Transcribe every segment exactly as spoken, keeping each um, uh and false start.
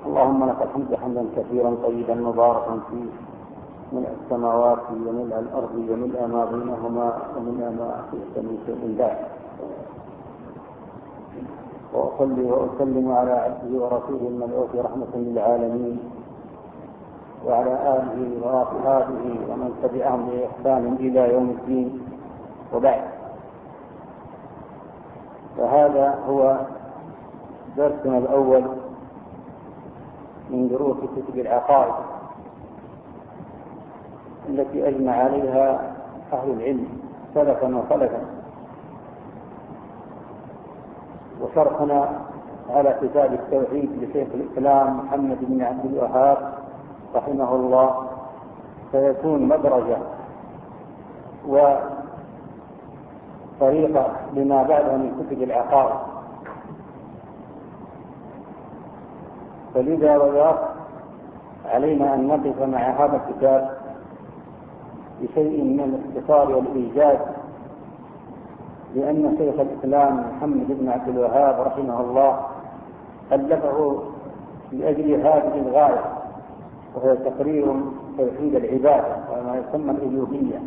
اللهم لك الحمد حمدا كثيرا طيبا مباركا فيه، ملء السماوات وملء الأرض وملء ما بينهما وملء ما شئت من شيء بعد. وأصلي وأسلم على عبده ورسوله المبعوث رحمة للعالمين وعلى آله وأصحابه ومن تبعهم بإحسان إلى يوم الدين، وبعد. فهذا هو درسنا الأول من دروس كتب العقائد التي أجمع عليها أهل العلم سلفا وخلفا، وشرحنا على كتاب التوحيد لشيخ الإسلام محمد بن عبد الوهاب رحمه الله سيكون مدرجة وطريقة لما بعدها من كتب العقائد. فلذا وذاك علينا أن نقف مع هذا الكتاب بشيء من الاختصار والإيجاز، لأن شيخ الإسلام محمد بن عبد الوهاب رحمه الله ألفه لأجل هذه الغاية، وهو تقرير توحيد العبادة وما يسمى الألوهية.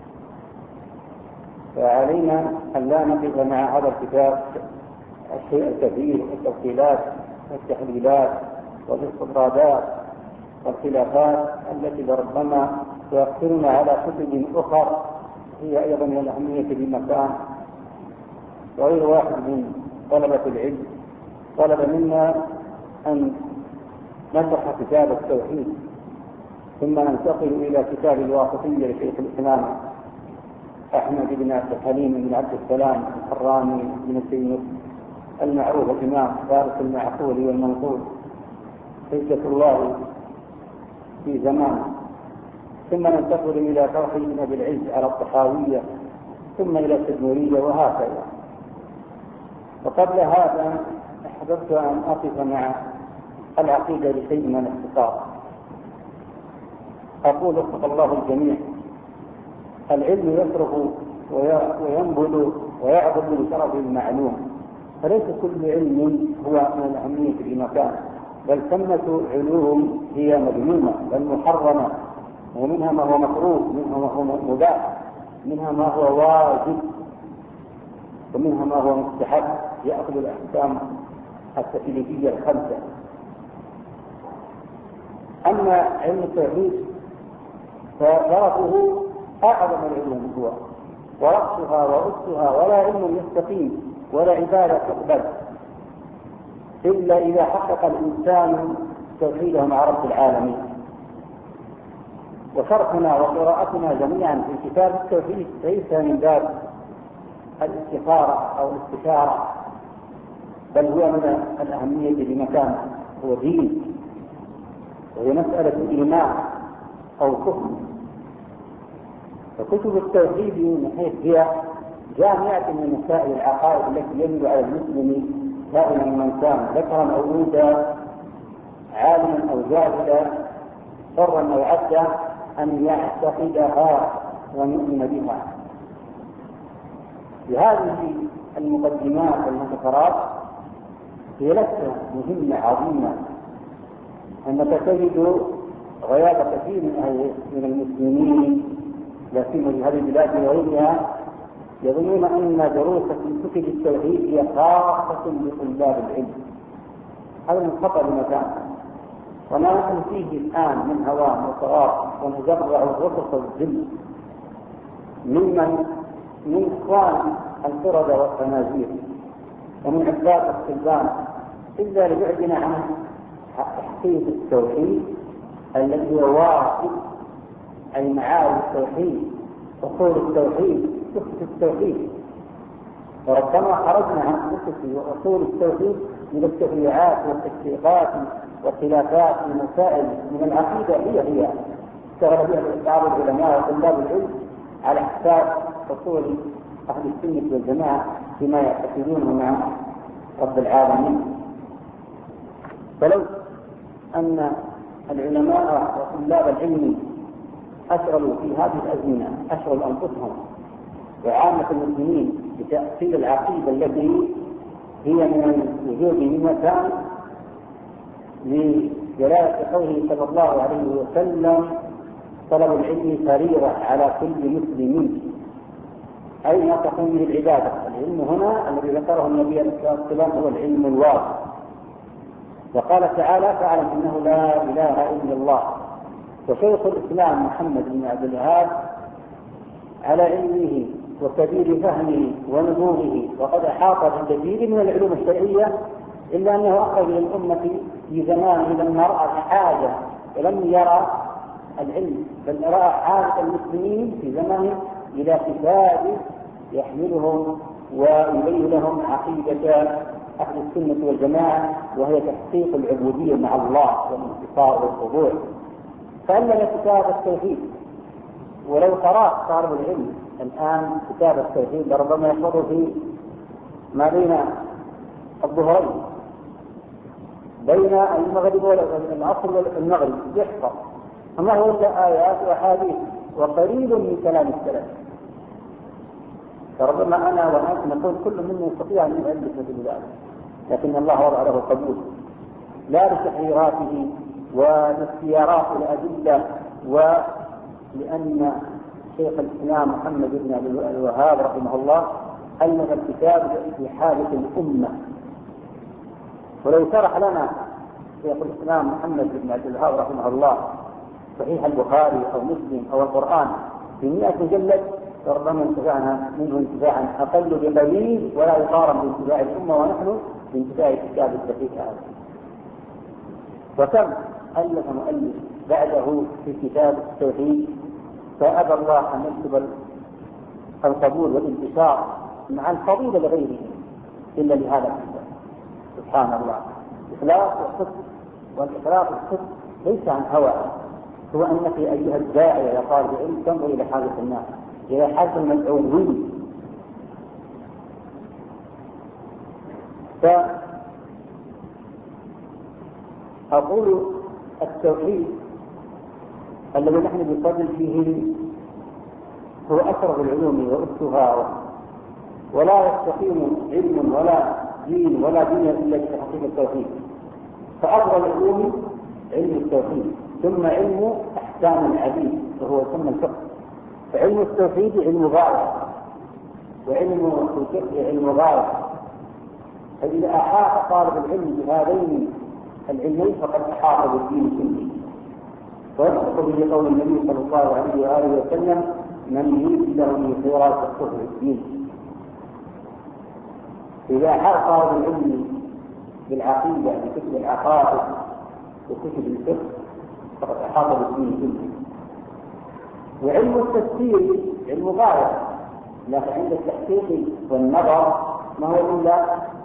فعلينا أن لا نقف مع هذا الكتاب الشيء الكثير، التفصيلات والتحليلات والاستطرادات والخلافات التي لربما تؤثرنا على كتب أخرى هي أيضا من الأهمية بمكان. وغير واحد من طلبة العلم طلب منا أن نشرح كتاب التوحيد ثم ننتقل إلى كتاب الواسطية لشيخ الإسلام أحمد بن عبد الحليم بن عبد السلام الحراني بن تيمية المعروف الإمام فارس المعقول والمنقول حجة الله في زمانه، ثم ننتقل إلى توحيد أبي العز على الطحاوية، ثم إلى التدمرية، وهكذا. وقبل هذا أحببت أن أقف مع العقيدة لشيء من الاختصار. أقول وفق الله الجميع: العلم يصرف وينبذ ويعبد بشرف المعلوم، فليس كل علم هو من الأهمية في مكان، بل ثمة علوم هي مذمومة بل محرمة، ومنها ما هو مكروه، منها ما هو مباح، منها ما هو واجب، ومنها ما هو مستحب يأخذ الأحكام التكليفية الخمسة. أما علم التوحيد فشرفه أعظم العلوم هو، ورأسها وأسها، ولا علم يستقيم ولا عبادة تقبل إلا إذا حقق الإنسان توحيده مع رب العالمين. وشرحنا وقراءتنا جميعا في كتاب التوحيد ليس من باب الاستخارة أو الاستشارة، بل هو من الأهمية بمكان، هو دين، وهي مسألة إيمان أو كفر. فكتب التوحيد من حيث هي جامعة من مسائل العقائد التي يجب على المسلم دائما من كان ذكرا أو أنثى، عالما أو جاهلا، حرا أو عبدا، أن يعتقدها ويؤمن بها. بهذه المقدمات والمذكرات هي لسه مهمة عظيمة، أنك تجد غياب كثير من المسلمين لا سيما في هذه البلاد وغيرها يظنون أن دروس في كتب التوحيد هي خاصة بطلاب العلم. هذا من خطأ بمكان، وما نحن فيه الآن من هوان وصغار ونزرع الرفق والذل ممن من إخوان القردة والخنازير ومن عباد الصلبان، إلا لبعدنا عن تحقيق التوحيد الذي هو واقف، أي معارف التوحيد، أصول التوحيد، فقه التوحيد. وربما خرجنا عن فقه وأصول التوحيد من التفريعات والتشقيقات والخلافات والمسائل من العقيدة هي هي اشتغل بها بعض العلماء وطلاب العلم على حساب أصول أهل السنة والجماعة بما يعتقدونه مع رب العالمين. فلو أن العلماء وطلاب العلم أشغلوا في هذه الأزمنة أشغلوا أنفسهم وعامة المسلمين بتأصيل العقيدة التي هي من الوجود من مكان، لجلالة قوله صلى الله عليه وسلم: طلب العلم فريضة على كل مسلم، أي ما تقوم به العبادة. العلم هنا الذي ذكره النبي عليه الصلاة والسلام هو العلم الواضح. وقال تعالى: فاعلم أنه لا إله إلا الله. وشيخ الإسلام محمد بن عبد الوهاب على علمه وكبير فهمه ونبوغه وقد أحاط بكثير من العلوم الشرعية، إلا أنه أخرج للأمة في زمانه لما رأى الحاجة ولم يرى العلم، بل رأى حاجة المسلمين في زمانه إلى كتاب يحملهم ويبين لهم عقيدة أهل السنة والجماعة، وهي تحقيق العبودية مع الله والانتصار والخضوع. فألف كتاب التوحيد. ولو قرأت طالب العلم الآن كتاب التوحيد لربما يحفظه في ما بين الظهرين، بين المغرب والعصر والمغرب يحفظ، وما هو إلا آيات وأحاديث وقليل من كلام السلف. فربما أنا وأنت نقول كل منا يستطيع أن يؤلف مثل ذلك، لكن الله وضع له قبول، لا لتحريراته والاختيارات الأدلة، ولأن شيخ الإسلام محمد بن عبد الوهاب رحمه الله ألف الكتاب في حاجة الأمة. ولو شرح لنا شيخ الإسلام محمد بن عبد الوهاب رحمه الله صحيح البخاري أو مسلم أو القرآن في مئة مجلد فربما انتفعنا منه انتفاعا أقل بقليل ولا يقارن بانتفاع الأمة ونحن بانتفاع كتاب التوحيد هذا. وكم ألف مؤلف بعده في كتاب التوحيد فأبى الله أن يكتب القبول والانتشار مع الفضيلة لغيره إلا لهذا الكتاب. سبحان الله. إخلاص والصدق، والإخلاص والصدق ليس عن هوى، هو أنك أيها الداعية يا طالب العلم تنظر إلى حاجة الناس، إلى حاجة المدعوين. فأقول التوحيد الذي نحن بنفضل فيه هو أشرف العلوم وأسسها، ولا يستقيم علم ولا دين ولا دنيا إلا بتحقيق التوحيد. فأفضل العلوم علم التوحيد، ثم علم أحكام الحديث وهو ثم الفقه. فعلم التوحيد علم غاية، وعلم الفقه علم غاية. فإذا أحاط طالب العلم بهذين العلمين فقد أحاط بالدين كله. ويصدق به قول النبي صلى الله عليه وآله وسلم: من يريد له من خيرات فقهه في الدين. إذا أحاط طالب العلم بالعقيدة بكتب العقائد وكتب الفقه فقد أحاط بالدين كله. وعلم التفسير علم غاية، لكن عند التحقيق والنظر ما هو إلا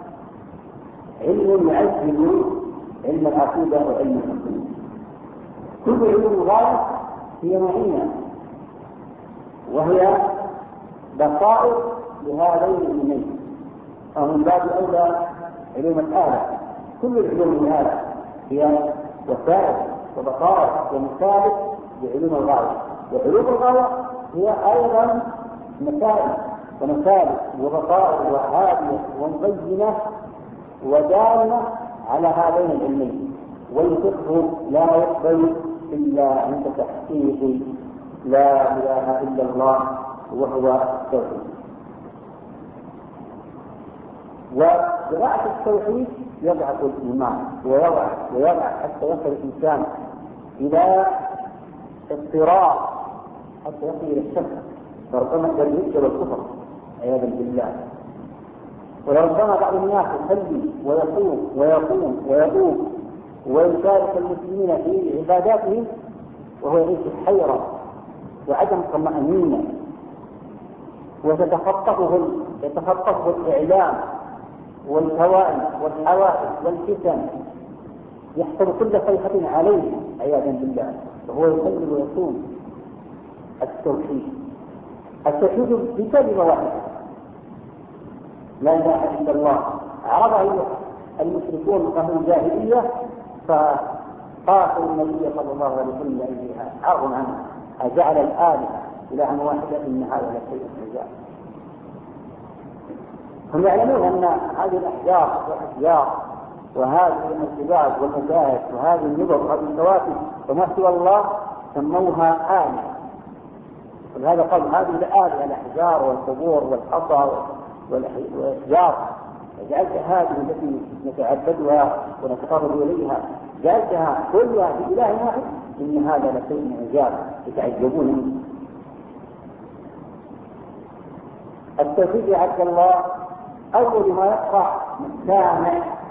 علم يعزز علم العقيدة وعلم التفسير. كل علم غاية هي معينة، وهي بصائر لهذين العلمين، ومن باب أولى علوم الآلة. كل العلوم الآلة هي وسائل وبصائر ومثالث لعلوم الغاية، وعلوم الغاية هي أيضا مسائل ومثالث وبصائر وهادية ومبينة ودالة على هذين العلمين. والفقه لا يقبل إلا عند تحقيق لا إله إلا الله وهو التوحيد. وقراءة التوحيد يضعف الإيمان ويضع ويضع حتى يصل الإنسان إلى اضطراب، حتى يصل إلى الشك، فربما الرد والكفر عياذا بالله. ولربما بعض الناس يصلي ويصوم ويقوم ويؤوب ويشارك المسلمين في عباداتهم وهو يعيش حيرة وعدم طمأنينة، وتتخطفه يتخطفه الإعلام والهوائم والحوادث والفتن، يحصل كل صيحة عليه عياذا بالله، وهو يصلي ويصوم. التوحيد التوحيد بكلمة واحدة: لا إله إلا الله. عرضها المشركون قبل الجاهلية فقاتلوا النبي صلى الله عليه وسلم بها، عرضوا عنه: أجعل الآلهة إلها واحدة إن هذا لشيء عجاب. هم يعلمون أن هذه الأحجار والأشجار وهذه الجبال والمشاهد وهذه النظر وهذه الكواكب وما سوى الله سموها آلهة. ولهذا قال هذه الآلهة الأحجار والقبور والحصى والأشجار، جعلت هذه التي نتعبدها ونتقرب إليها جعلتها كلها في إله واحد، إن هذا لشيء عجاب يتعجبون منه. التوحيد يا عبد الله أول ما يقرأ سامع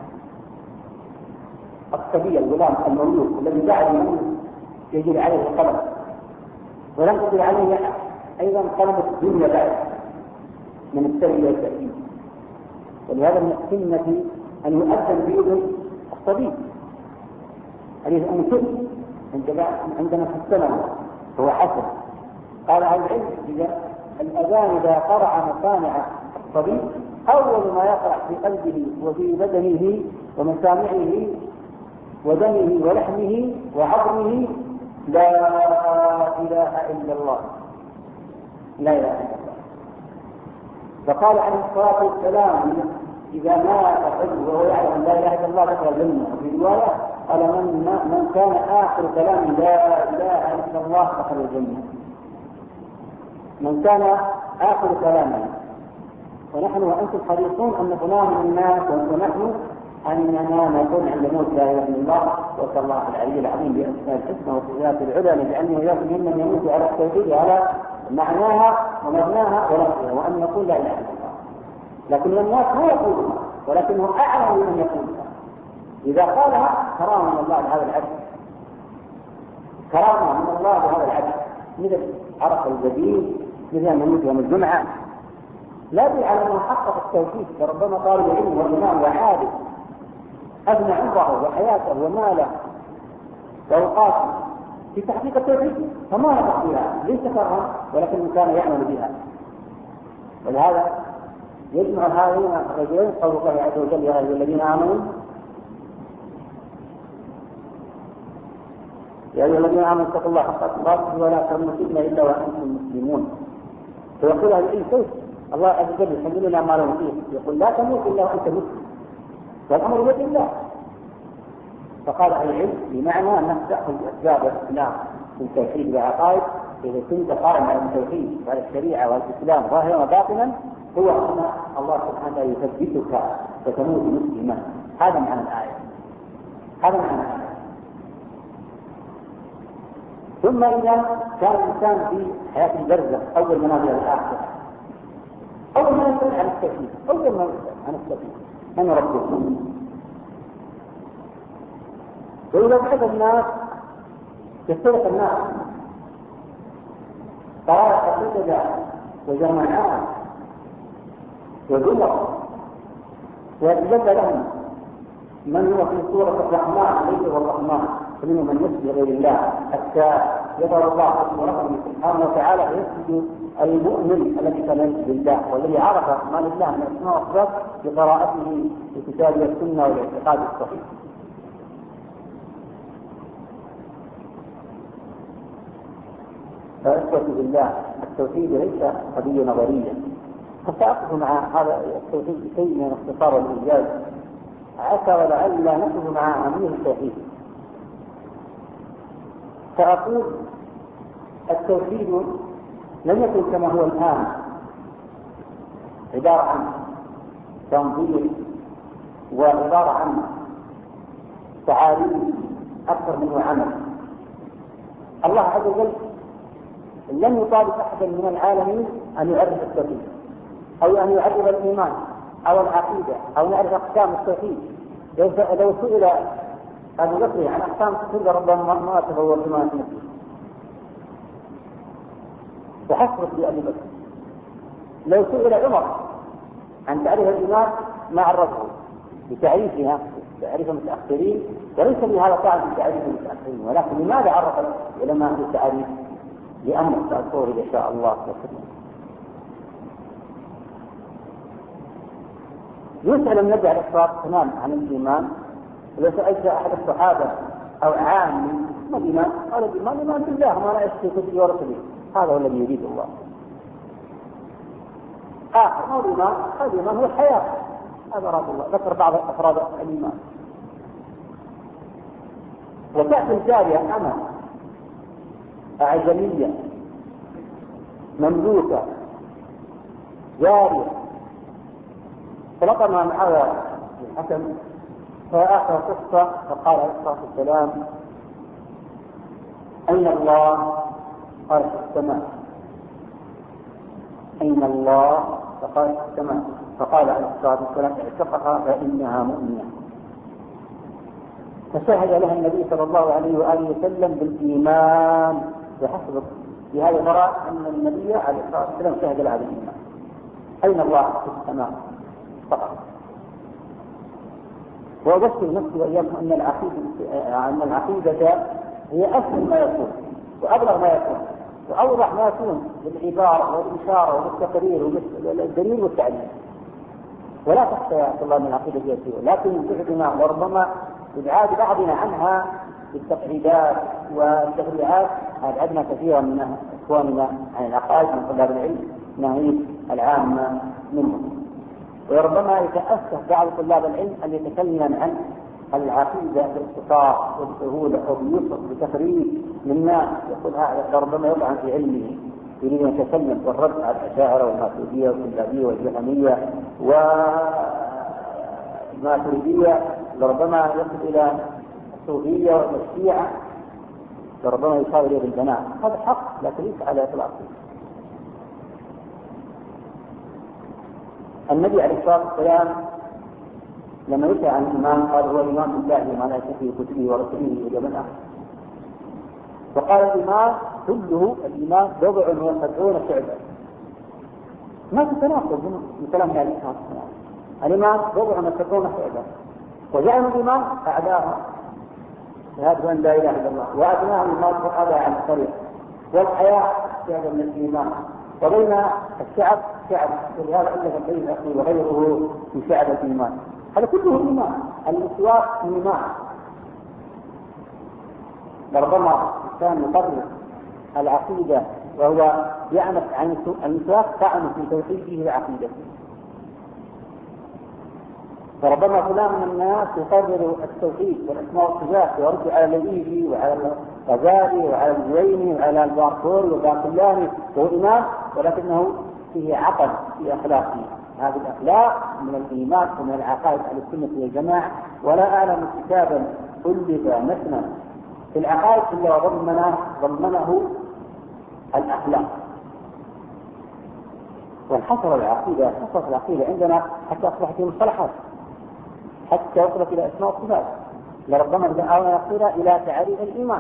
الصبي الغلام المولود الذي بعد من يجري عليه القلم، ولم تجري عليه أيضا قلم الدنيا بعد من التربية والتأكيد. ولهذا من السنة أن يؤذن بإذن الصبي حديث أم كلثوم عندنا في السنة هو حسن. قال عن العلم إذا الأذان إذا قرع مسامع الصبي أول ما يقرأ في قلبه وفي بدنه ومسامعه ودمه ولحمه وعظمه لا إله إلا الله، لا إله إلا الله. فقال عليه الصلاة والسلام إذا مات الرجل وهو يعلم لا إله إلا الله دخل الجنة. وفي رواية قال من, من كان آخر كلام لا إله إلا الله دخل الجنة. من كان آخر كلامه. ونحن وأنتم حريصون أن نكون من الناس ونحن أننا نقول عند موت لا إله إلا الله وصلى الله العلي العظيم بأسماء الحسنى وصفات العلى لجعلني وإياكم ممن يموت على التوحيد على معناها ومبناها ولفظها، وأن يقول لا إله إلا الله. لكن الناس لا يقولها ولكنه أعلم من يقولها. إذا قالها كرامة من الله لهذا العبد، كرامة من الله لهذا العبد، مثل عرف الجديد مثل أن يموت يوم الجمعة، لا يدل على أنه حقق التوحيد. فربما طالب علم وإمام وعابد أبنى عمره وحياته وماله وأوقاته في تحقيق التوحيد فما نطق بها، ليس كرها ولكنه كان يعمل بها. ولهذا يجمع هذين الرجلين قول الله عز وجل يا أيها الذين آمنوا يا أيها الذين آمنوا اتقوا الله حق تقاته ولا تموتن إلا وأنتم مسلمون. فيقول هذا الشيء كيف؟ الله عز وجل يحل لنا ما له فيه، يقول لا تموت إلا وأنت مسلم، والأمر بيد الله. فقال أهل العلم بمعنى أنك تأخذ أسباب الإسلام في التوحيد والعقائد إذا كنت قائم على التوحيد وعلى الشريعة والإسلام ظاهرا وباطنا، هو أن الله سبحانه يثبتك وتموت مسلما. هذا معنى الآية، هذا معنى الآية. ثم إذا كان الإنسان في حياة البرزخ أول منازل الآخرة، أول ما يسأل عن التوحيد، أول ما يسأل عن التوحيد من ربكم؟ وإذا بعث الناس يفترق الناس طرائق قصدا وجماعات وزمر، ويتبدى لهم من هو في سورة الرحمن ليس هو الرحمن، فمنهم من يسجد غير الله حتى يظهر الله ربه سبحانه وتعالى فيسجد المؤمن الذي كان يسجد لله والذي عرف ما لله من الاسماء والصفات بقراءته في كتاب السنه والاعتقاد الصحيح. فإخوتي بالله التوحيد ليس قضية نظرية. فسأقف مع هذا التوحيد شيء من اختصار الإنجاز عسى ولعل نقف مع أهمية التوحيد. فأقول التوحيد لم يكن كما هو الآن عبارة عن تنظير وعبارة عن تعاليم أكثر منه عمل. الله عز وجل لم يطالب أحدا من العالمين أن يعرف التوحيد أو أن يعرف الإيمان أو العقيدة أو يعرف أقسام التوحيد. لو سئل أبو بكر عن أقسام التوحيد ربما ما تفوق بما نفسه وحصرت لأبي بكر. لو سئل عمر عن تعريف الإيمان ما عرفه بتعريفها تعريف المتأخرين، وليس بهذا طعن في تعريف المتأخرين، ولكن لماذا عرف العلماء بالتعريف؟ لأمر سأذكره إن شاء الله. يسأل النبي عليه الصلاة والسلام عن الإيمان، إذا سألت أحد الصحابة أو عام ما الإيمان؟ قال الإيمان إيمان بالله ما لا يشرك به ورسله، هذا هو الذي يريد الله. آخر ما الإيمان؟ الإيمان هو الحياة، هذا أراد الله. ذكر بعض أفراد الإيمان وتأتي الجارية أنا أعجمية مملوكة جارية، فلطم معها الحكم فآخر قصة فقال عليه الصلاة والسلام: أين الله؟ قال في السماء. أين الله؟ فقال في السماء. فقال عليه الصلاة والسلام: اعتقها فإنها مؤمنة. فشهد لها النبي صلى الله عليه وآله وسلم بالإيمان بحسب في هذا المرأة أن النبي عليه الصلاة والسلام شهد لها بالإيمان. أين الله؟ في السماء فقط. وأذكر نفسي وإياكم أن العقيدة أن العقيدة هي أسهل ما يكون وأبلغ ما يكون وأوضح ما يكون بالعبارة والإشارة والتقرير والدليل والتعليم. ولا تخشى يا الله من العقيدة السياسية، لكن بعدنا وربما إبعاد بعضنا عنها بالتقعيدات والتفريعات أبعدنا كثيرا من إخواننا عن العقائد من طلاب العلم ناهيك العامة منهم. وربما يتأسف بعض طلاب العلم أن يتكلم عن العقيدة باختصار وبسهولة أو بيسر بتفريغ للناس، يقول هذا ربما يطعن في علمه، يريد أن يتكلم والرد على الأشاعرة والماتريدية والكلابية والجهمية والماتريدية، لربما يصل إلى الصوفية والشيعة، لربما يصاب إليه بالبنات. هذا حق لكن ليس على إطلاق. النبي عليه الصلاة والسلام لما يسأل عن الإيمان قال: هو الإيمان بالله وما لا يشك في كتبه ورسله واليوم الآخر. وقال: الإيمان كله الإيمان بضع وسبعون شعبة. ما تتناقض من كلام النبي عليه الصلاة والسلام. الإيمان بضع وسبعون شعبة، وجعل الإيمان أعداها شهادة أن لا إله إلا الله، وأدناها المرء أبى عن الطريق، والحياة شهادة من الإيمان، وبين الشعب شعب، ولهذا ألف بين أخي وغيره في شعب الإيمان. هذا كله إيمان. المسواك إيمان. لربما الإنسان يقرر العقيدة وهو يعرف عن المسواك طعن في توحيده وعقيدته. فربما فلان من الناس يقرر التوحيد والأسماء والصفات ويرجع على الليثي وعلى الغزالي وعلى الجويني وعلى الباركوري والباقلاني وهو إمام، ولكنه فيه عقل في أخلاقه. هذه الأخلاق من الإيمان ومن العقائد على السنة والجماعة. ولا أعلم كتابا ألف مثلا في العقائد إلا ضمنه ضمنه الأخلاق. وانحصر العقيدة انحصر العقيدة عندنا حتى أصبحت مصطلحات، حتى وصلت إلى أسماء الصفات. لربما دعانا يقول إلى تعريف الإيمان،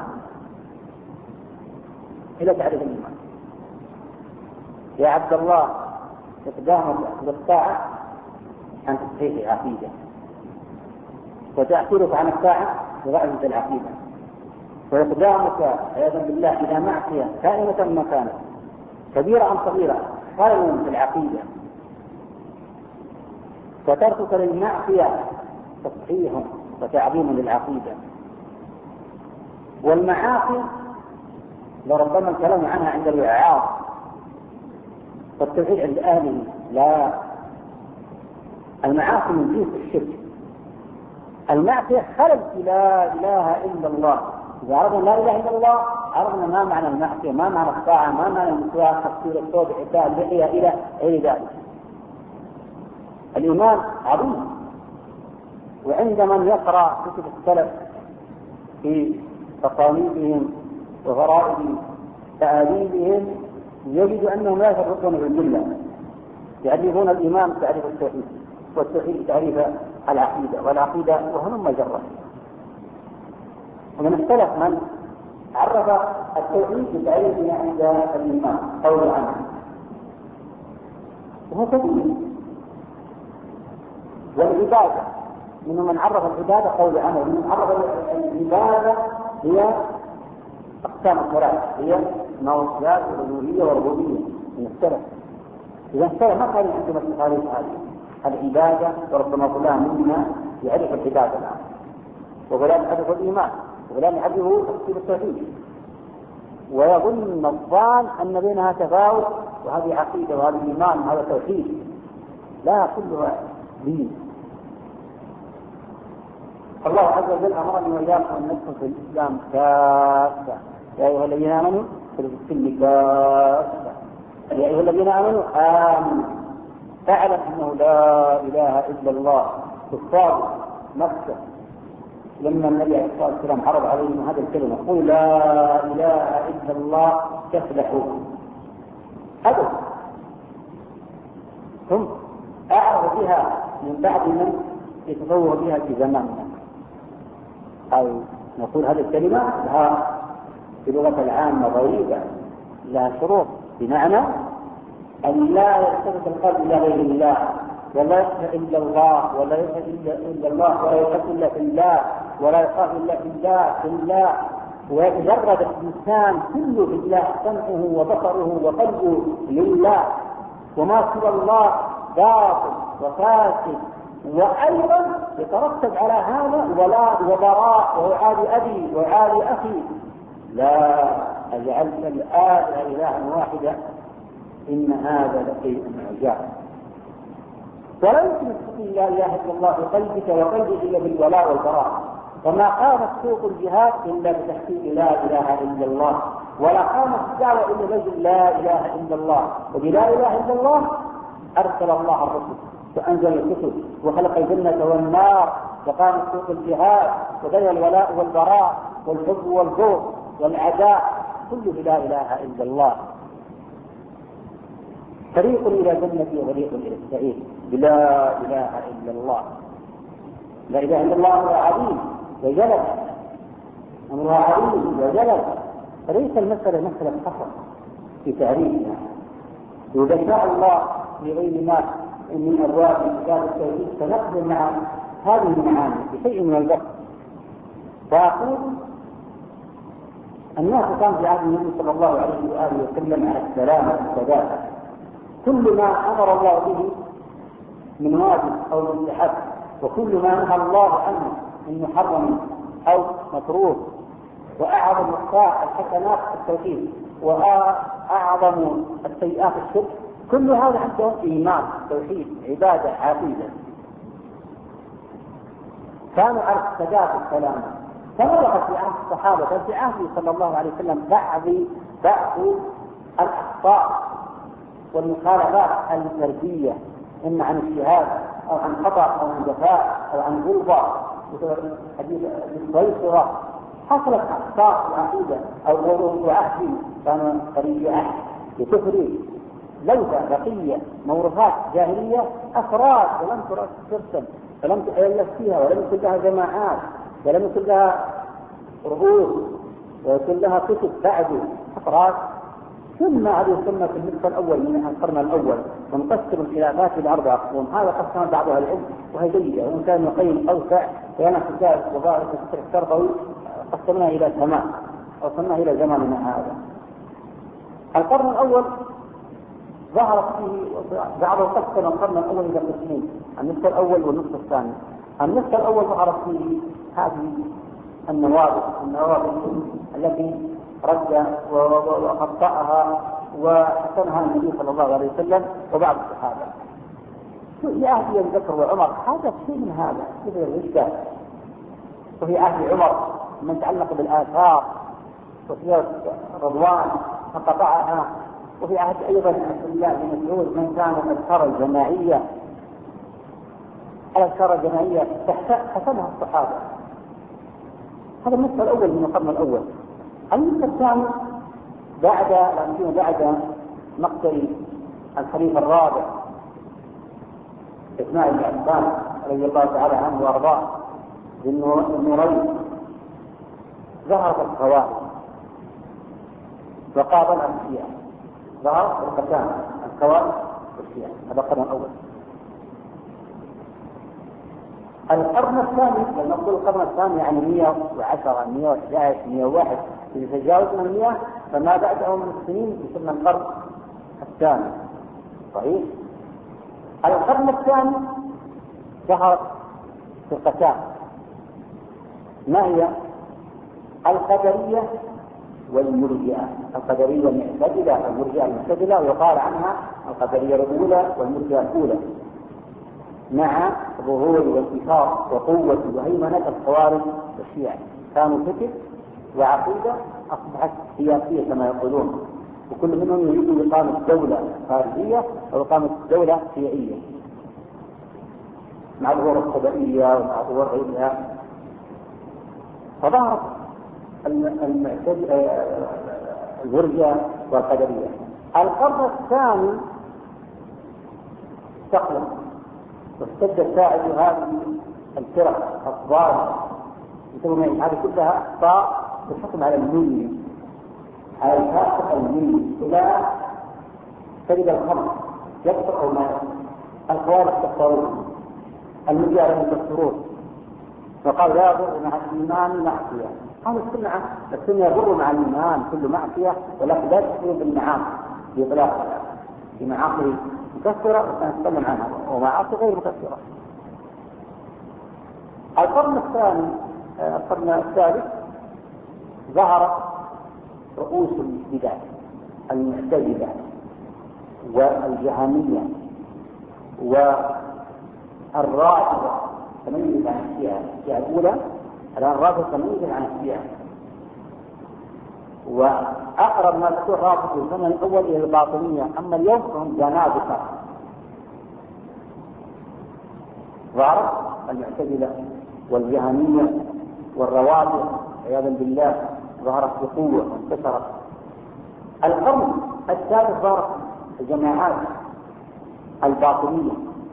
إلى تعريف الإيمان. يا عبد الله إقدامك بالطاعة عن تصحيح العقيدة، وتأخيرك عن الطاعة بضعف العقيدة، وإقدامك عياذا بالله إلى معصية كائنة ما كانت كبيرة أم صغيرة خلل في العقيدة، وتركك للمعصية تصحيح وتعظيم للعقيدة. والمعاصي لربما الكلام عنها عند الوعاظ، والتوحيد عند أهله لا. المعاصي من جنس الشرك. المعصية خلل في لا إله إلا الله. إذا عرفنا لا إله إلا الله عرفنا ما معنى المعصية، ما معنى الطاعة، ما معنى المسواك، تفسير الصوت، حساب اللحية إلى غير ذلك. الإيمان عظيم. وعندما يقرأ كتب السلف في تصانيفهم وغرائب تآليفهم يجد أنهم لا يفرقون بالجملة، يعرفون الإيمان تعريف التوحيد، والتوحيد تعريف العقيدة، والعقيدة وهم مجرد. ومن السلف من عرف التوحيد بتعريفه عند الإيمان قول عنه، وهو كثير. والعبادة منهم من عرف العبادة قول عنه، ومن عرف العبادة هي أقسام الصلاة، هي موصلات الألوهية والربوبية من السلف. إذا السلف ما كان عندهم التقاليد هذه العبادة، وربما فلان منا يعرف العبادة الآن، وفلان يعرف الإيمان، وفلان يعرف تفسير التوحيد، ويظن الظان أن بينها تفاوت، وهذه عقيدة وهذا إيمان وهذا توحيد. لا، كلها دين. الله عز وجل أمرني وإياكم أن ندخل في الإسلام كافة. يا أيها الذين آمنوا ادخلوا في السلم كافة. يا أيها الذين آمنوا آمنوا فاعلم أنه لا إله إلا الله. كفار مكة لما النبي عليه الصلاة والسلام عرض عليهم هذه الكلمة قل لا إله إلا الله تفلحوا، هذا ثم أعرض بها من بعد من يتطور بها في زماننا، أو نقول هذه الكلمة لها في اللغة العامة ضريبة لها شروط، بمعنى أن لا يلتفت القلب إلى غير الله، ولا يخشى إلا الله، ولا يخشى إلا الله، ولا يخاف إلا في الله، ولا يخاف إلا في الله في الله، ويتجرد الإنسان كله بالله، سمعه وبصره وقلبه لله، وما سوى الله باطل وفاسد. وأيضا يترتب على هذا ولاء وبراء، وعاد أبي وعاد أخي. لا أجعلت الآلهة إلها واحدة إن هذا لشيء عجاب. ولا يمكن أن تقول لا إله إلا الله في قلبك وقلبك إلا بالولاء والبراء. وما قامت سوق الجهاد إلا بتحقيق لا إله إلا الله، ولا قامت الدعوة إلا بجل لا إله إلا الله. وبلا إله إلا الله أرسل الله الرسل وأنزل الكتب وخلق الجنة والنار، وقامت سوق الجهاد وبين الولاء والبراء والحب والبغض والعداء، كله بلا إله إلا الله. طريق إلى جنة وطريق إلى السعير بلا إله إلا الله. لا إله إلا الله هو عظيم وجلل، أمرها عظيم وجلل، فليس المسألة مسألة فقط في تعريفنا. وإذا شاء الله في غير ما من أبواب كتاب التوحيد سنقبل مع هذه المعاني بشيء من الوقت. فأقول الناس كان في عهد النبي صلى الله عليه وآله وسلم على السلام والسداد. كل ما أمر الله به من واجب أو من مستحب، وكل ما نهى الله عنه من محرم أو مكروه. وأعظم الحسنات التوحيد، وأعظم السيئات الشرك. كل هذا عندهم إيمان، توحيد، عبادة، عقيدة. كانوا على السداد والسلام. فبلغت في عهد الصحابة وفي عهده صلى الله عليه وسلم بعض بعض الأخطاء والمخالفات الفردية، إما عن اجتهاد أو عن خطأ أو عن جفاء أو عن غلظة حديث السيطرة. حصلت أخطاء في العقيدة أو غلو عهد، كان قريب عهد بكفر لوثة بقية موروثات جاهلية أفراد ولم ترسم ولم تؤلف فيها، ولم يكن لها جماعات، ولم يكن لها رؤوس، ويكون لها كتب بعد أفراد. ثم هذه السنة في النصف الأول من القرن الأول، ونقسم الخلافات إلى أربع أقسام. هذا قسم بعضها العلم وهي جيدة، وإن كان يقيم أوسع وأنا كتاب وظائف الفكر التربوي قسمناها إلى ثمان، وصلنا إلى زماننا هذا. القرن الأول ظهرت فيه بعض قسم القرن الأول إلى قسمين، النصف الأول والنصف الثاني. النصف الأول ظهرت فيه هذه النوابغ النوابغ التي رد وخطأها وحسنها النبي صلى الله عليه وسلم وبعض الصحابة. في عهد أبي بكر وعمر حدث شيء من هذا مثل الرشدة، وفي عهد عمر من تعلق بالآثار وفي رضوان فقطعها، وفي عهد أيضا عبد الله بن مسعود من كان الأذكار الجماعية الأذكار الجماعية حسنها الصحابة. هذا النصف الأول من القرن الأول. النصف الثاني بعد بعد مقتل الخليفة الرابع إسماعيل بن عفان رضي الله تعالى عنه وأرضاه بالنورين، ظهرت الخوارج وقابلها الشيعة. ظهر فرقتان، الخوارج والشيعة. هذا القرن الأول. القرن الثاني لما نقول القرن الثاني يعني مئة وعشرة مئة وأحد عشر مئة وواحد، إذا تجاوزنا المئة فما بعده من السنين يسمى القرن الثاني. صحيح؟ القرن الثاني ظهر فرقتان، ما هي؟ القدرية والمرجئة. القدرية المعتزلة والمرجئة المعتزلة، ويقال عنها القدرية الأولى والمرجئة الأولى. مع ظهور وانتشار وقوة وهيمنة الخوارج والشيعة. كانوا فكر وعقيدة أصبحت سياسية كما يقولون، وكل منهم يريد إقامة دولة خارجية أو إقامة دولة شيعية مع ظهور القبائلية ومع ظهور غيرها. فظهرت المرجئة والقدرية. القرن الثاني استقلت واستجد ساعد هذه الفرق الضالة هذه كلها أخطاء بالحكم على الملي، على الفاسق الملي، إلى تجد الخمر يكثر أو ما يكثر، الخوارج يكثرون، المرجئة يكثرون، وقال لا يضر مع الإيمان معصية. هذا السنة السنة يضر مع الإيمان كل معصية، ولكن لا تكون بالمعاصي بإطلاق، بمعاصي مكثرة وسنتكلم عنها ومعاصي غير مكثرة. القرن الثاني القرن الثالث ظهرت رؤوس البدع المعتزلة والجهمية والرافضة تميز عن الشيعة. الشيعة الأولى الآن الرافضة تميز عن الشيعة، وأقرب ما تكون رافضة في الزمن الأول إلى الباطنية، أما اليوم فهم زنادقة. ظهرت المعتزلة والجهمية والروافض عياذا بالله، ظهرت بقوة وانتشرت. القرن الثالث ظهرت الجماعات الباطنية،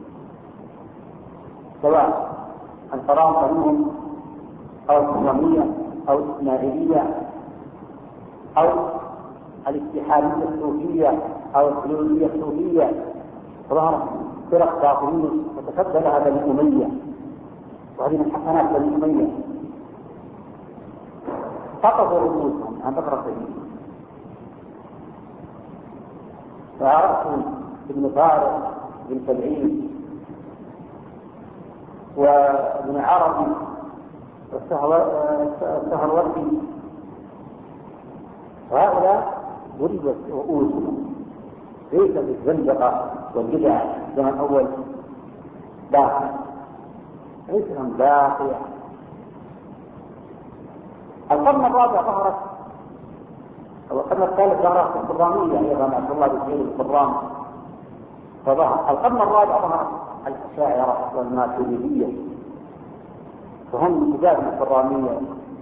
سواء الفرامطة منهم أو الإسلامية أو الإسماعيلية أو الاتحادية الصوفية أو الحلولية الصوفية. ظهرت فرق باطنية وتكبر لها بني أمية، وهذه من حسنات بني أمية. فقدوا رؤوسهم عن بكرة الدين، فعرفتم ابن فارس بن سبعين وابن عربي والسهروردي، وهؤلاء ضربت رؤوسهم ليس بالزندقة والبدع زمن أول باقي، ليس لهم باقية. القرن الرابع ظهرت القرن الثالث ظهرت القرامية أيضا مع عبد الله بن زيد القرام، فظهر القرن الرابع ظهرت الأشاعرة والماتريدية، فهم مجاز القرامية.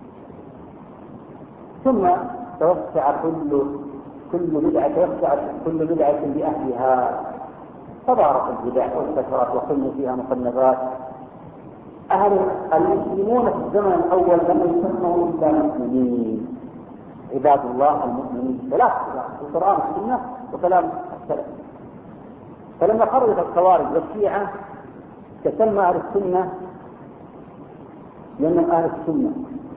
ثم توسع كل كل بدعة توسعت كل بدعة بأهلها، فظهرت البدع وانتشرت وقلنا فيها مصنفات. أهل المسلمون في الزمن الأول لم يسموا إلا مسلمين، عباد الله المؤمنين، ثلاث القرآن والسنة وكلام السلف. فلما خرجت الخوارج والشيعة تسمى أهل السنة لأنهم أهل السنة،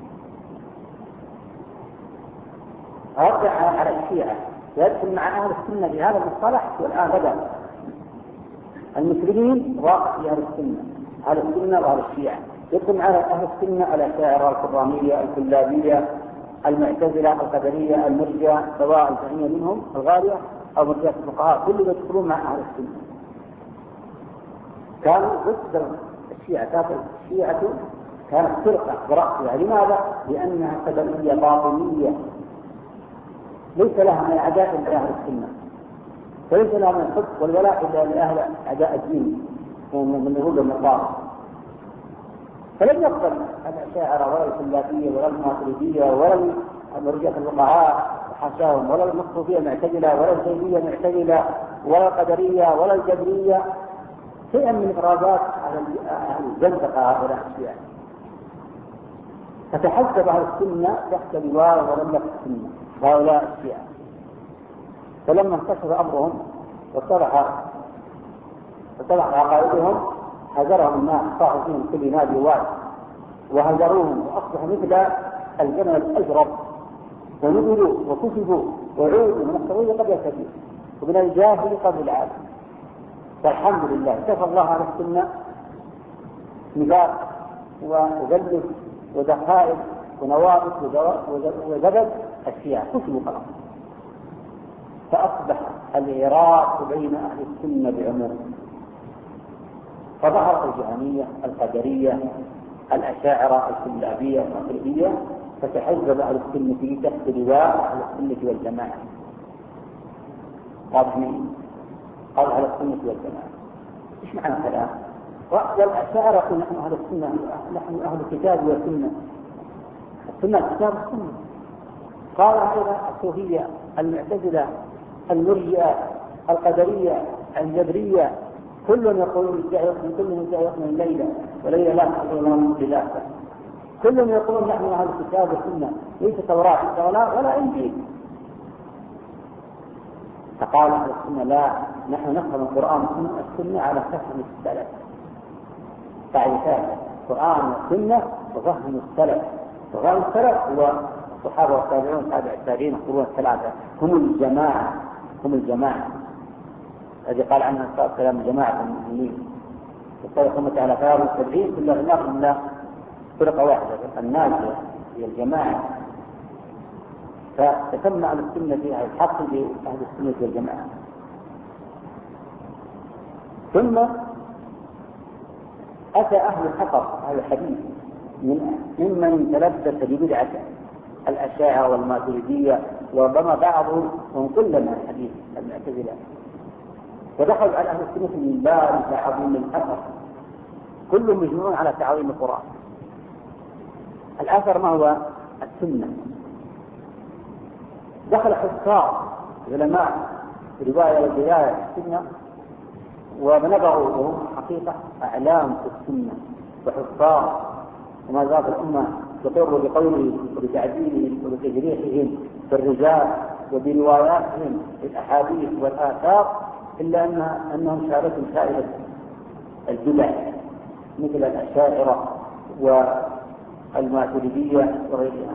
رجع على الشيعة يدخل مع أهل السنة بهذا المصطلح. والآن بدأ المسلمين واقع في أهل السنة، أهل السنة وأهل الشيعة، يدخل على أهل السنة الأشاعرة الكرامية الكلابية المعتزلة القدرية المرجئة، سواء الجميع منهم الغالية أو مرجئة الفقهاء، كلهم يدخلون مع أهل السنة. كانوا ضد الشيعة، كانت الشيعة كانت فرقة برأسها. لماذا؟ لأنها قدرية باطنية ليس لها من أعداء إلا أهل السنة، وليس لها من الحب والولاء إلا لأهل أعداء الدين من يهود النصارى. فلم يقبل الأشاعرة ولا الكلابية ولا الماتريدية ولا مرجئة الفقهاء وحاشاهم ولا المصطفية المعتزلة ولا الزيدية المعتزلة ولا القدرية ولا الجبرية شيئا من إفرادات أهل الزندقة هؤلاء الشيعة. فتحزب أهل السنة تحت لواء ولم يكن السنة هؤلاء الشيعة. فلما انتشر أمرهم واتضح واتضح عقائدهم هجرهم الناس، صاروا فيهم كل نادي واحد وهجروهم وأصبحوا مثل الجمل الأجرب، ونزلوا وكسبوا وعودوا من الصغير قبل الكبير ومن الجاهل قبل العالم. فالحمد لله كفى الله على السنة نفاق وتذلل ودقائق ونواقص وزبد الشيعة كسبوا خلاص. فأصبح العراق بين أهل السنة بعموم، فظهر الجهمية القدرية الأشاعرة الكلابية المغربية، فتحزب أهل السنة تحت لواء أهل السنة والجماعة. قال أهل السنة والجماعة إيش معنى الكلام؟ والأشاعرة نحن أهل السنة، نحن أهل الكتاب والسنة، السنة الكتاب والسنة. قال أيضا الصوفية المعتزلة المرجئة القدرية الجبرية كل يقولون كل يقولون ليلة وليلة لا تقولون بذاك، كل يقولون نحن أهل الكتاب والسنة، ليس توراة ولا ولا إنجيل. فقال أهل السنة لا، نحن نفهم القرآن والسنة على فهم السلف. تعريفات القرآن والسنة وفهم السلف، وفهم السلف هو الصحابة والتابعون تابع التابعين القرون الثلاثة، هم الجماعة، هم الجماعة الذي قال عنها الصلاة والسلام الجماعة المسلمين. وقال تعالى فهذا التبعين كلها الناس من فرقة واحدة، الناس هي الجماعة. فتسمى أهل السنة فيها الحق بأهل السنة والجماعة. ثم أتى أهل الحقر أهل الحديث ممن تلبس ببدعة الأشاعرة والماتريدية، وربما بعضهم وكل من الحديث المعتزلة، ودخلوا على أهل السنة من باب تعظيم الأثر، كلهم مجموعون على تعظيم القرآن. الأثر ما هو؟ السنة. دخل حفاظ علماء رواية ودراية السنة ونبغوا وهم حقيقة أعلام في السنة وحفاظ، وما زالت الأمة تقر بقوله وبتعديله وبتجريحهم بالرجال وبرواياتهم الأحاديث والآثار، إلا أن أنهم شاركوا سائر البدع مثل الأشاعرة والماتريدية وغيرها.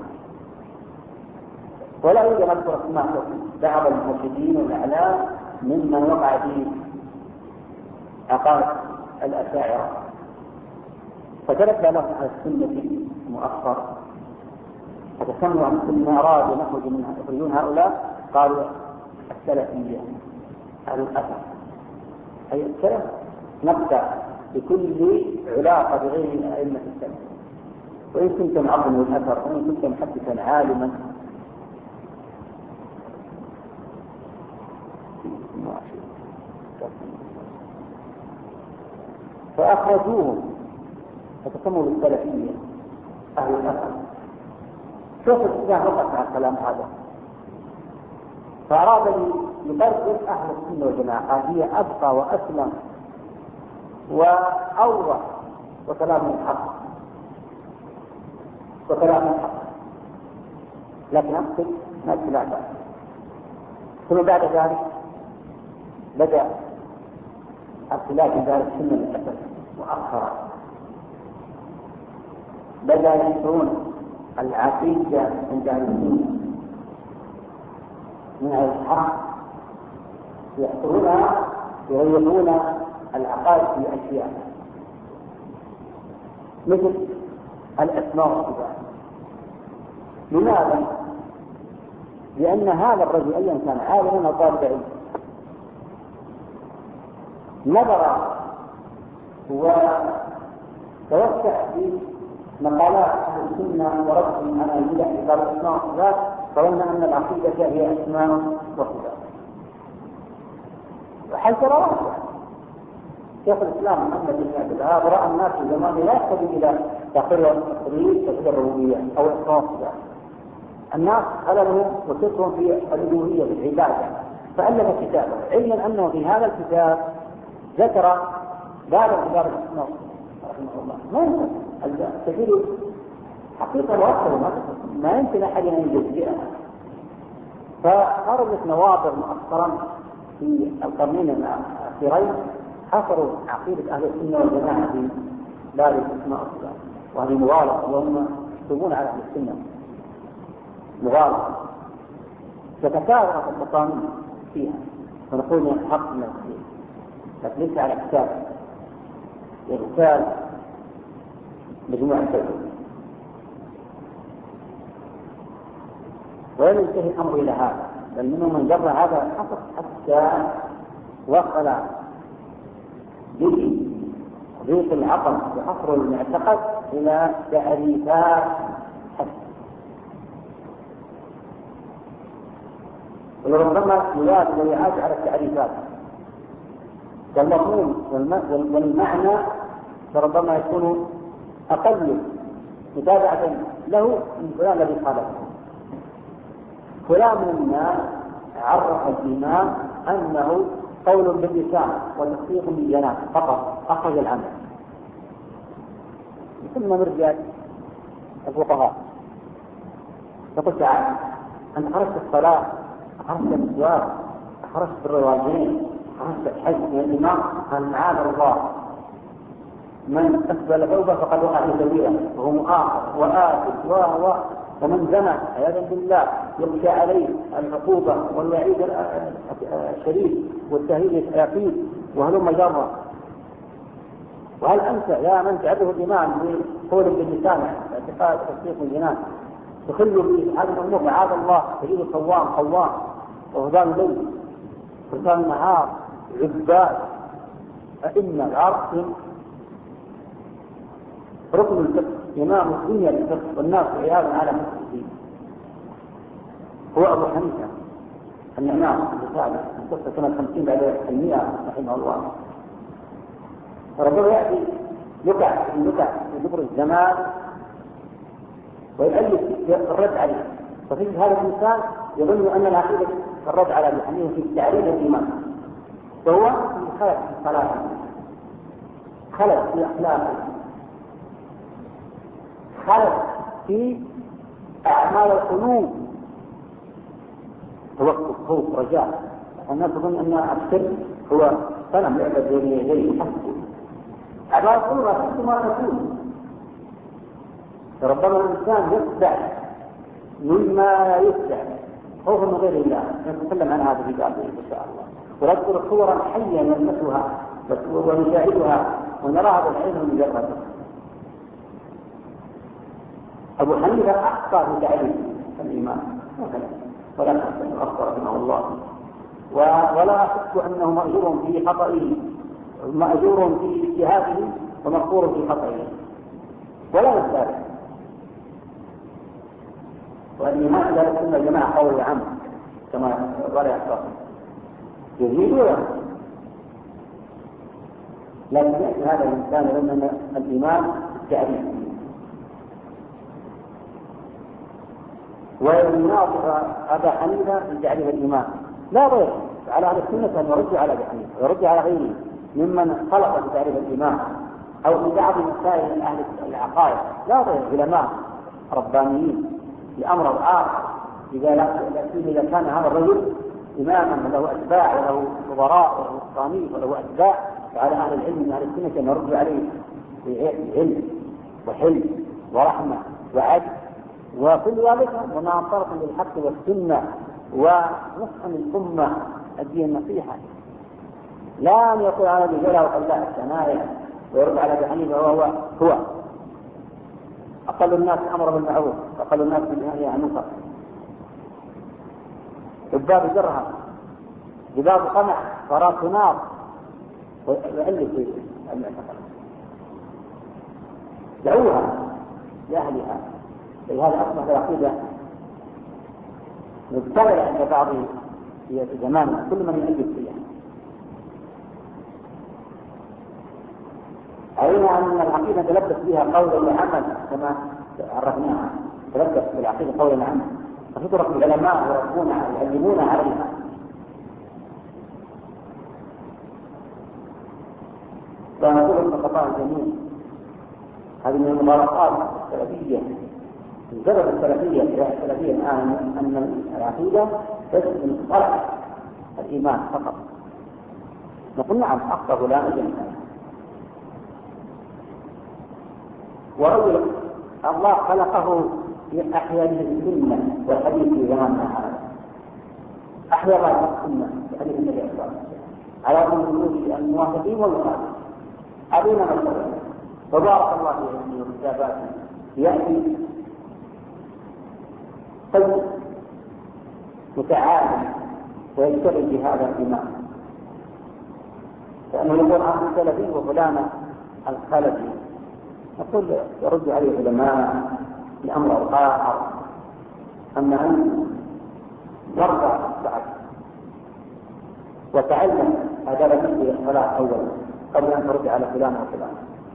ولا يوجد نذكر اسماء بعض المرشدين والأعلام ممن وقع في عقائد الأشاعرة، فترك لهم على السنة مؤخر، فتسموا عن السنة أرادوا نخرج منها يخرجون هؤلاء قالوا السلفية أهل الأثر، أي السلف نبدأ بكل علاقة بغير أئمة السلف. وإن كنتم عظموا الأثر وإن كنتم محدثا عالما فأخرجوهم فتسموا بالسلفية أهل الأثر. شوف الإسلام وقف على الكلام هذا، فأراد أن يبرز أهل السنة والجماعة هي أبقى وأسلم وأوضح وكلام الحق وكلام الحق، لكن أقصد ما اتباع ذلك. ثم بعد ذلك بدأ اختلاف ذلك السنة للأسف مؤخرا، بدأ ينشرون العقيدة عند أهل السنة من الحق، يحصرونها ويغيرون العقائد في أشياء مثل الأسماء والصفات. لماذا؟ لأن هذا الرجل أيا كان عالما أو طالب علم نظر وتوسع في مقالات أهل السنة ورد على البدع في الأسماء والصفات، فظن أن العقيدة هي أسماء وصفات. وحيث رأى شيخ الإسلام محمد بن عبد الوهاب رأى الناس في زمانه لا يحتاج إلى تقرير التقرير توحيد الربوبية أو الأسماء والصفات. الناس خللهم وفكرهم في الألوهية في العبادة، فألف كتابه علما أنه في هذا الكتاب ذكر باب كتاب الأسماء رحمه الله. ما يمكن التفسير حقيقة واحدة ما يمكن أحد أن يجزئها. فخرجت نواظر مؤخرا في القرنين الأخيرين حصروا عقيدة أهل السنة والجماعة في باب الأسماء والصفات، وهذه مغالطة وهم يكتبون على أهل السنة مغالطة، تتكاثر التصاميم فيها ونقول من الحق من الخير، لكن ليس على حساب إرسال مجموعة التوحيد. ولم ينتهي الأمر إلى هذا، بل منهم من جرى هذا الحصر حتى وصل به تضييق العقل وحصر المعتقد إلى تعريفات حسب، ولربما يراد ويعاد على التعريفات، والمفهوم والمعنى لربما يكون أقل متابعة له من فلان الذي خالفه. فلان من الناس عرف الإيمان أنه قول باللسان وتصديق بالجنان فقط، أخرج العمل. ثم مرجع الفقهاء تقول تعالى أنت خرجت الصلاة، خرجت السواك، خرجت بالرواجين، خرجت الحج من الإمام، أن معاذ الله من أسبل ثوبه فقد وقع في كبيرة وهو مؤاخذ وآثم و ومن زنى عياذا بالله يخشى عليه العقوبة والوعيد الشديد والتهديد الأكيد وهلم جرا. وهل أنت يا من تعرف الإيمان بقول باللسان اعتقاد تصديق الجنان تخل به هذه الأمور معاذ الله تجد صوام قوام وغضان ليل فرسان النهار عباد أئمة العرق ركن الفقه إمام الدنيا للفقه والناس عياذا على مسلمين هو أبو حنيفة النعمان الثالث من سنة خمسين بعد المئة رحمه الله. فربما يأتي يقع يقع في دبر الزمان ويؤلف الرد عليه، ففي هذا الإنسان يظن أن العقيدة الرد على أبي حنيفة في تعريف الإيمان، وهو في خلل في صلاته، خلل في أخلاقه، خلل في أعمال القلوب، توقف خوف رجاء. الناس تظن أن الشرك هو صنم يعبد بين يديه حسبه، أعمال القلوب أحسن ما تكون. فربما الإنسان يتبع مما يتبع خوفا من غير الله، نتكلم عن هذا في بعض إن شاء الله، ونذكر صورا حية نلمسها ونشاهدها ونراها بالعين مجرد. أبو حنيفة أخطأ في تعريف الإيمان ولا أحسن أخطأ رحمه الله، ولا أشك أنه مأجور في خطئه، مأجور في اجتهاده ومغفور في خطئه ولا يستاهل. والإيمان لا يكون الجماعة قول عام كما ولا يحصل يزيدون، لكن يأتي هذا الإنسان لأن الإيمان التعريف ويناظر أبا حنيفة في تعريف الإيمان لا غير على أهل السنة أن يرد على أبي حنيفة ويرد على غيره ممن خلق في تعريف الإيمان أو في بعض مسائل أهل العقائد لا غير علماء ربانيين لأمر آخر. إذا إذا كان هذا الرجل إماما وله أتباع وله نظراء وله صانيف وله أتباع فعلى أهل العلم من أهل السنة أن يرد عليه بعلم وحلم ورحمة وعدل وكل ذلك مناصرة للحق والسنة ونصح للأمة الدين النصيحة. لا أن يقول على رجاله وقلاء الثنايا ويرد على أبي حنيفة وهو هو أقل الناس أمر بالمعروف وأقل الناس بالنهي عن المنكر، جباب درهم جباب قمح فراس نار ويؤلف في المعتقد. دعوها لأهلها، لهذا أصبح العقيدة مبتلى عند بعض في زماننا كل من يؤلف فيها. علينا أن العقيدة تلبس بها قولا وعمل كما عرفناها، تلبس بالعقيدة قولا وعمل، فتترك العلماء يربونها يعلمون عليها. فنقول ابن قطاع الجميل هذه من المغالطات السلفية، الجرد السلفية السلفية الآن أن العقيدة تجد من صلح الإيمان فقط. نقول نعم أخطأ لا أجل ورجل الله خلقه أحيا به السنة والحديث في زماننا هذا، أحيا الله السنة والحديث النبي صلى الله عليه وسلم على وجود الموافقين والمخالفين. أبينا مثلا وبارك الله في علمه وكتاباته يأتي قلب متعالي ويشتغل بهذا الإيمان، فأنه يقول عن السلفي وفلانة الخلفي نقول يرد عليه العلماء بأمر آخر، أما أن يرفع بعد وتعلم آداب مثل الصلاة أولا قبل أن ترد على فلان وفلان،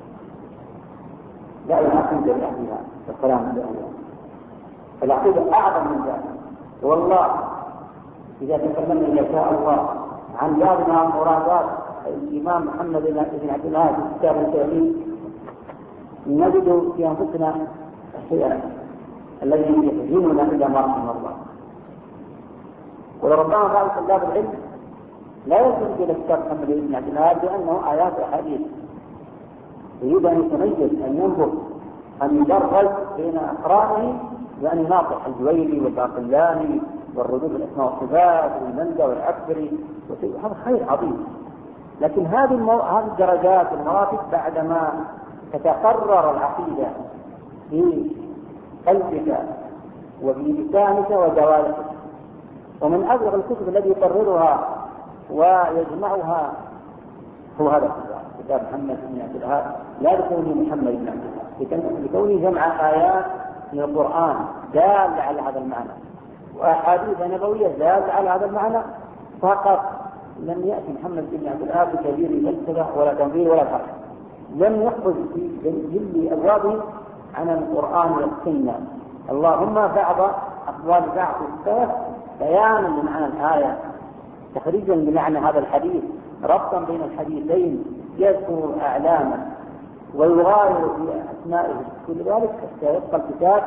لا العقيدة لأهلها والسلام لأهلها. العقيدة أعظم من ذلك. والله إذا تكلمنا إن شاء الله عن بعض مرادات الإمام محمد بن عبد الوهاب في كتاب التوحيد نجد في أنفسنا الشيء الذي يحزننا إلى ما رحم الله. ولربما قال طلاب العلم لا يصل إلى كتاب محمد بن عبد الوهاب لأنه آيات وحديث، يريد أن يتميز، أن ينظر، أن يدرج بين أقرانه، وأن يناطح الجويني والباقلاني والردود الأسماء والصفات والمندى والعكبري، هذا خير عظيم. لكن هذه المو... هذه الدرجات والمراتب بعدما تتقرر العقيدة في قلبك وفي لسانك وجوارحك. ومن أبلغ الكتب التي يقررها ويجمعها هو هذا الكتاب، كتاب محمد بن عبد الوهاب، لا لكونه محمد بن عبد الوهاب، لكونه جمع آيات من القرآن دالة على هذا المعنى وأحاديث نبوية دالة على هذا المعنى فقط. لم يأتي محمد بن عبد الوهاب بكبير فلسفة ولا تنظير ولا فرق، لم يخرج في جل أبوابه عن القرآن والسنة، اللهم بعض أقوال بعض السلف بيانا لمعنى الآية، تخريجا لمعنى هذا الحديث، ربطا بين الحديثين، يذكر أعلاما ويغاير في أسمائه، كل ذلك حتى يبقى الكتاب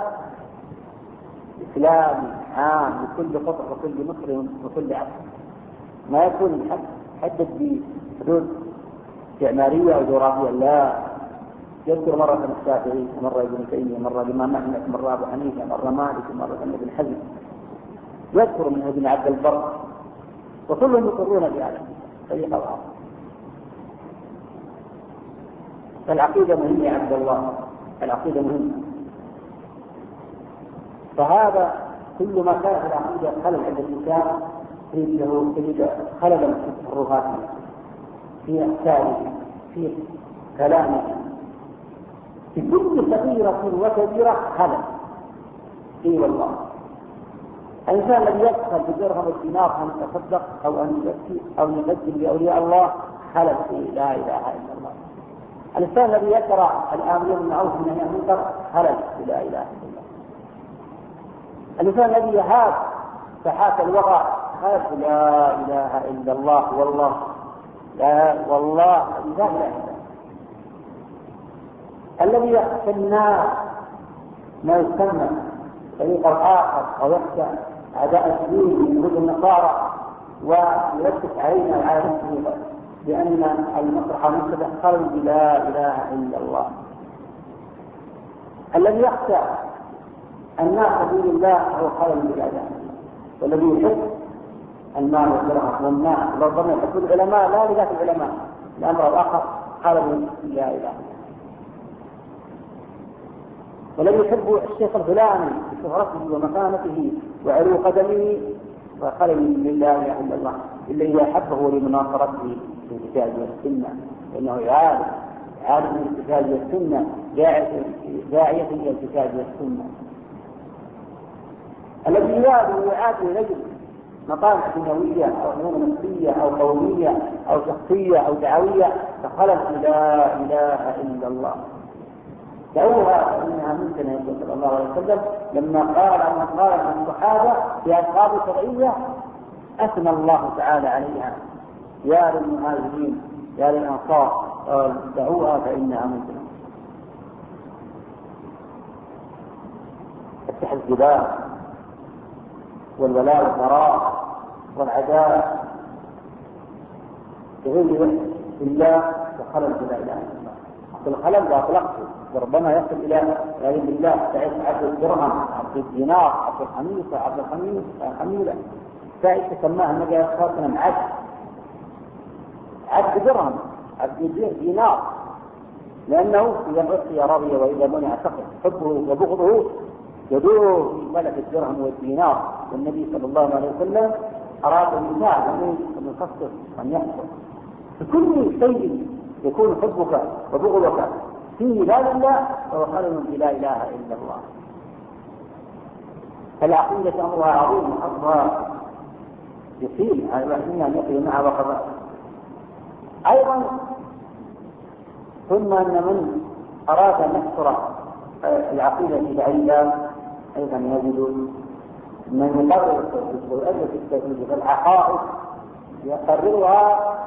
إسلامي عام لكل قطر وكل مصر وكل عصر، ما يكون حدد بحدود استعمارية أو جغرافية، لا، يذكر مرة الشافعي، مرة ابن تيمية، مرة الإمام أحمد، مرة أبو حنيفة، مرة مالك، مرة ابن حزم، يذكر من ابن عبد البر، وكلهم يقرون بهذا طريقة الآخر. العقيدة مهمة يا عبد الله، العقيدة مهمة. فهذا كل ما كان في العقيدة خلل عند الإنسان تجد له تجد خللا في تصرفاته، في أفكاره، في كلامه، في كل صغيرة وكبيرة خلل. إي والله الإنسان الذي يدخل بدرهم الدينار أن يتصدق أو أن يزكي أو يقدم لأولياء الله خلل في لا إله إلا الله. الإنسان الذي يقرأ الآمرين بالمعروف والنهي عن المنكر خلل في لا إله إلا الله. الإنسان الذي يهاب ساحات الوغى خلل في لا إله إلا الله والله لا والله لا إله إلا الله. الذي يخشى الناس ما يسمى طريق الآخر أو يخشى أعداء الدين من يهود النصارى ويركز علينا على نفسه بأن المصلحة مصلحة خلل بلا إله إلا الله. الذي يخشى الناس سبيل الله هو خلل بلا إله إلا الله. والذي يحب المال والدرهم والناس ربما يحب العلماء لا لذات العلماء، الأمر الآخر خلل بلا إله إلا الله. والذي يحب الشيخ الفلاني بشهرته ومكانته وعلو قدمه فخلل لله إلا الله، إلا إذا حبه لمناصرته في الكتاب والسنة، لأنه عالم عالم الكتاب والسنة داعية إلى الكتاب والسنة. الذي يواد ويعاد رجل مطامع دنيوية أو أمور نفسية أو قومية أو شخصية أو دعوية فخلل لا إله إلا الله. دعوها فإنها ممكن يقول صلى الله عليه وسلم لما قال أن قال عن الصحابة في ألقاب شرعية أثنى الله تعالى عليها، يا للمهاجرين يا للأنصار، دعوها فإنها ممكن. التحزبات والولاء والبراء والعداء بغير الله وخلل بلا إله إلا الله. الخلل لا أطلقته وربما يصل إلى غير الله، تعيش عبد الدرهم عبد الدينار عبد الخميسة عبد الخميلة تعيش تسماها النبي صلى الله عليه وسلم عبد عبد درهم عبد دينار، لأنه إذا أعطي رضي وإذا منع سخط، حبه وبغضه يدور في ملك الدرهم والدينار. والنبي صلى الله عليه وسلم أراد المثال أن يخصص وأن يحصر في كل شيء يكون حبك وبغضك فيه لا لله فهو خلل في لا إله إلا الله. العقيدة أمرها عظيم وأمرها يصيب على الواحدين أن يقضي معها وقضاء. أيضا ثم أن من أراد أن يحصر العقيدة في بعيدا أيضا يجد من يقرر التوحيد ويؤلف التوحيد والعقائد يقررها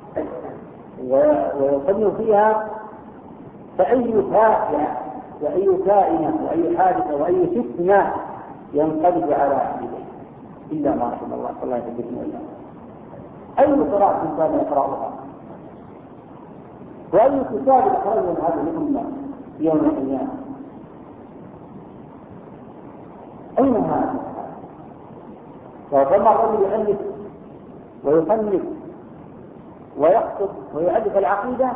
ويصنف فيها، فأي فائدة وأي كائنة وأي حادثة وأي فتنة ينقلب على عقيدته إلا ما رحم الله صلى الله عليه وسلم. أي قراءة كان يقرأها وأي كتاب يخرج من هذه الأمة يوم القيامة أين هذا؟ فلما الرجل يؤلف ويصنف ويقصد ويؤلف العقيدة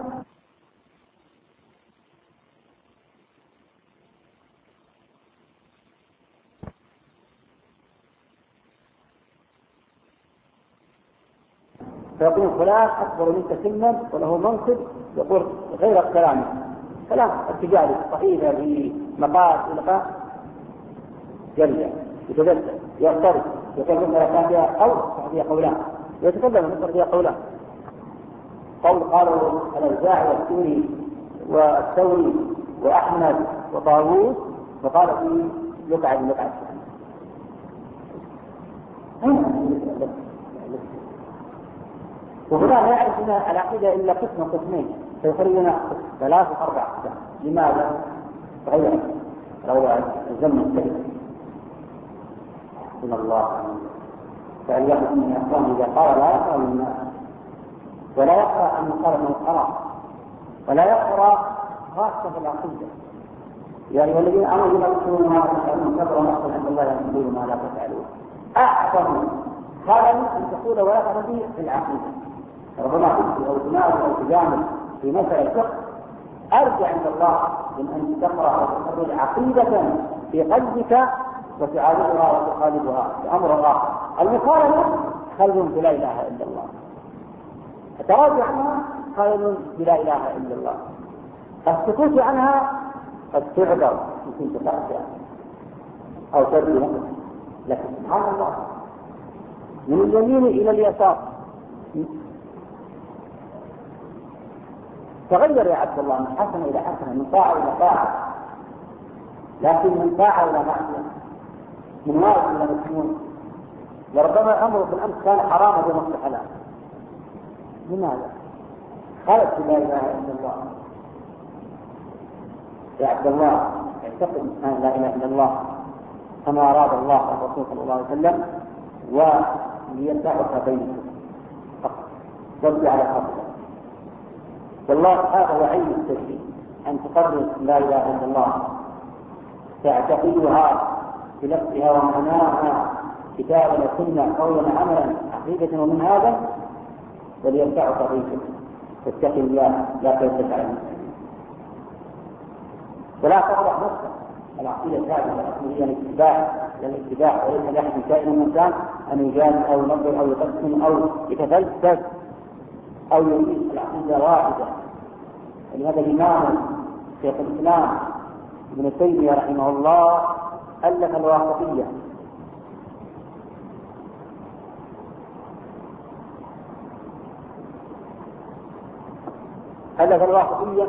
فيقول فلان أكبر منك سنا وله منصب، يقول غير الكلام كلام ارتجالي صحيح بمقال إلقاء جرية يتجدد يغترب يتكلم كان فيها قول فيها قولان يتكلم مثل فيها قولان قول قالوا الأوزاعي والسوري والثوري وأحمد وطاووس وقال فيه يقعد يقعد وهنا لا يعرف أن العقيدة إلا قسم قسمين فيخرجنا ثلاث وأربع قسم. لماذا؟ تغير تغير الزمن السريع من الله فليحدث من أخوانه إذا قال لا يقرأ من الناس ولا يقرأ أن يقال من قرأ ولا يقرأ خاصة في العقيدة. يعني والذين أمروا بما تقولون ما تفعلون كبر مقتا عند الله أن تقولوا ما لا تفعلون. أعظم خلل أن تقول ولا تفعل به في العقيدة. ربما تنسي أو تناول أو تجامل في مسألة الفقه أرجع عند الله من أن تقرأ وتقرر عقيدة في قلبك وتعالجها وتخالفها بأمر الله. المخالفة خلل بلا إله إلا الله، التراجع عنها خلل بلا إله إلا الله، السكوت عنها قد تعذر يمكن تتأثر أو تبني، لكن سبحان الله من اليمين إلى اليسار تغير يا عبد الله من حسن إلى حسن، من طاعة إلى طاعة، لكن من طاعة إلى معصية، من واجب إلى مسنون. وربما أمر في الأمس كان حراما ونص حلال. لماذا؟ خالف لا إله إلا الله. يا عبد الله اعتقد أن لا إله إلا الله كما أراد الله والرسول صلى الله عليه وسلم وليتعرف بينكم فقط وابدأ على خاطئه. والله هذا هو عين التوحيد، أن تقرر لا إله إلا الله تعتقدها بلفظها ومعناها كتابا وسنة قولا عملا عقيدة ومن هذا وليرفع طريقك واتقي الله لا تلتفت على المسلمين ولا تفرح نفسك. العقيدة ثابتة هي الاتباع للاتباع وليس لأحد كائن من كان أن يجامل أو ينظر أو يقسم أو يتفلسف أو يريد. العقيدة واحدة. ولهذا الإمام شيخ الإسلام ابن تيمية رحمه الله ألف الواسطية ألف الواسطية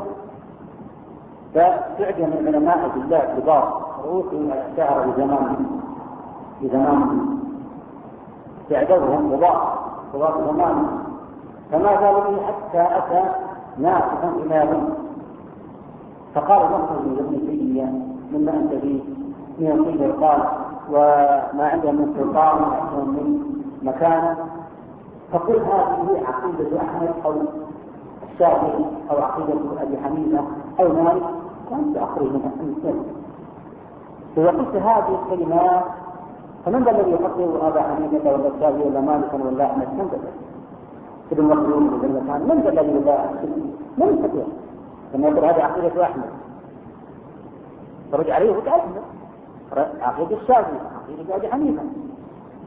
فتعجب من علماء بالله كبار رؤوسهم الشعر بزمانهم بزمانهم تعجبهم قضاء قضاء زمانهم فما زالوا به حتى أتى ناسخا إلى يوم فقال نصر ابن تيمية مما أنت فيه من الطيب قال وما عنده من سلطان وعنده من مكانه فقل هذه عقيدة أحمد أو الشافعي أو عقيدة أبي حنيفة أو مالك وأنت أخرج من أحمد. إذا قلت هذه الكلمات فمن ذا الذي يفكر أبا حنيفة ولا الشافعي ولا مالكا ولا أحمد؟ من ذا ابن مخلوق ولا المكان من ذا الذي لا من يستطيع لما يقول هذه عقيدة أحمد فرج عليه وتأسمه عقيدة الشافعي عقيدة أبي حنيفة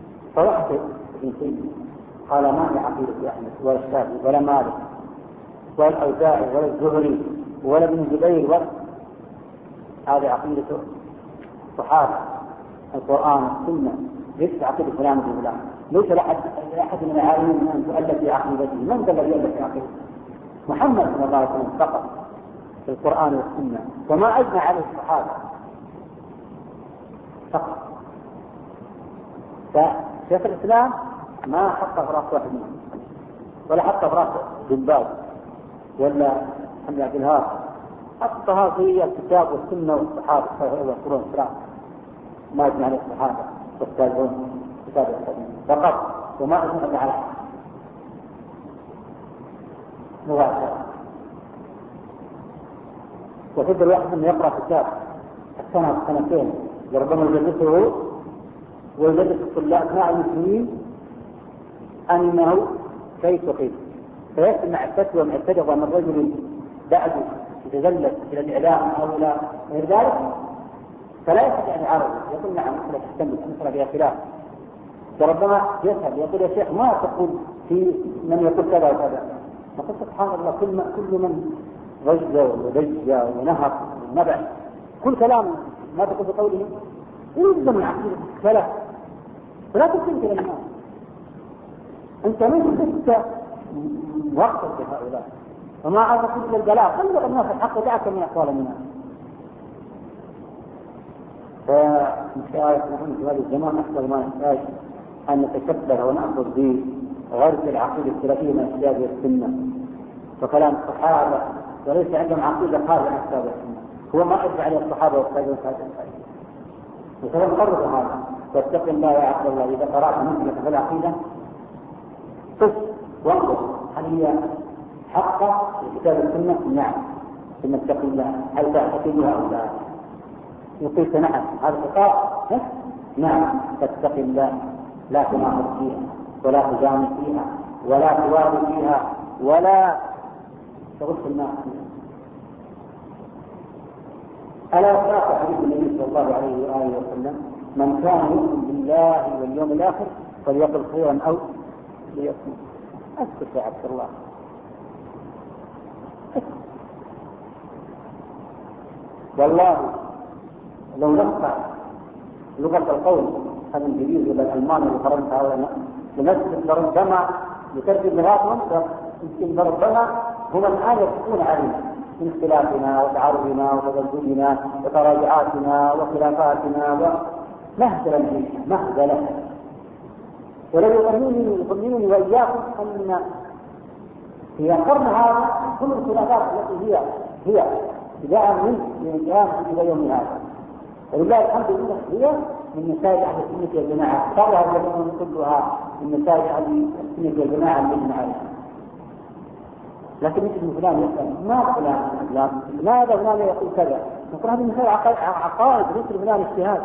فوحده ابن تيمية قال ما هي عقيدة أحمد ولا الشافعي ولا مالك ولا الأوزاعي ولا الزهري ولا ابن جبير ولا هذه عقيدة صحابة القرآن والسنة، ليس عقيدة فلان وفلان، ليس لأحد لأحد من العالمين أن تؤلف في عقيدته. من قال يؤلف في عقيدته؟ محمد صلى الله عليه وسلم فقط في القرآن والسنة، وما أجمع عليه الصحابة فقط. فشيخ الإسلام ما حط في راس واحد منهم، ولا حط في راس بن باز ولا محمد عبد الوهاب، حطها في الكتاب والسنة والصحابة والقرآن والسلام، ما أجمع عليه الصحابة والتابعون كتاب الحديث فقط، وما أجمع على مباشرة. وفضل الواحد من يقرأ كتاب السنة سنتين وربما يدرسه ويدرس الطلاب مع المسلمين أنه كيف وكيف، فيسمع الفتوى معترضة من رجل بعد يتزلف إلى الإعلام أو إلى غير ذلك، فلا يستطيع أن يعارضه، يقول نعم مثل تحتمل مثل فيها خلاف، وربما يسأل يقول يا شيخ ما تقول في من يقول كذا وكذا، نقول سبحان الله كل, كل من رجى ودجى ونهر ونبع كل كلام ما تقول بقوله يلزم عقيدة السلف، فلا تستنكر الناس. أنت من كنت وقتا بهؤلاء وما عرفت إلا البلاء، خلوا الناس الحق دعك من أقوال الناس. فإن شاء الله في هذا الزمان أكثر ما نحتاج أن نتشبه ونأخذ بغرب العقيدة السلفية من الكتاب والسنة وكلام الصحابة، وليس عندهم عقيدة خارجة عن الكتاب والسنة. هو ما أجمع عليه الصحابة والتابعين في هذا الحديث. وسلام قرر هذا، واتق الله يا عبد الله إذا قرأت مثلك في العقيدة قف وانظر هل هي حقة في كتاب السنة؟ نعم. ثم اتق الله هل تعتقدها أو لا؟ يقول نعم هذا خطأ، نعم فاتق الله لا تناقض فيها ولا تجامل فيها ولا توالي فيها ولا تغش الناس فيها. ألا تراك حديث النبي صلى الله عليه وآله وسلم من كان يؤمن بالله واليوم الآخر فليقل خيرا أو ليصمت. أسكت يا عبد الله، والله لو نقطع لغة القول هذا الإنجليزي ولا الألماني وفرنسا ولا لنسبة لربما لترجم لغاتهم، يمكن لربما هم الآن يتقون علينا من اختلافنا وتعارضنا وتبدلنا وتراجعاتنا وخلافاتنا ومهزلة مهزلة. ولو يظنني يظننني وإياكم أن في قرن هذا كل الخلافات التي هي هي ابتداء من القيام إلى يوم هذا، ولله الحمد لله هي من نتائج أهل السنة والجماعة، صارها الجماعة كلها من نتائج أهل السنة والجماعة بالمعارف. لكن مثل فلان يسأل ما فلان فلان لماذا فلان يقول كذا؟ نقول هذه مثل عقائد، مثل فلان اجتهاد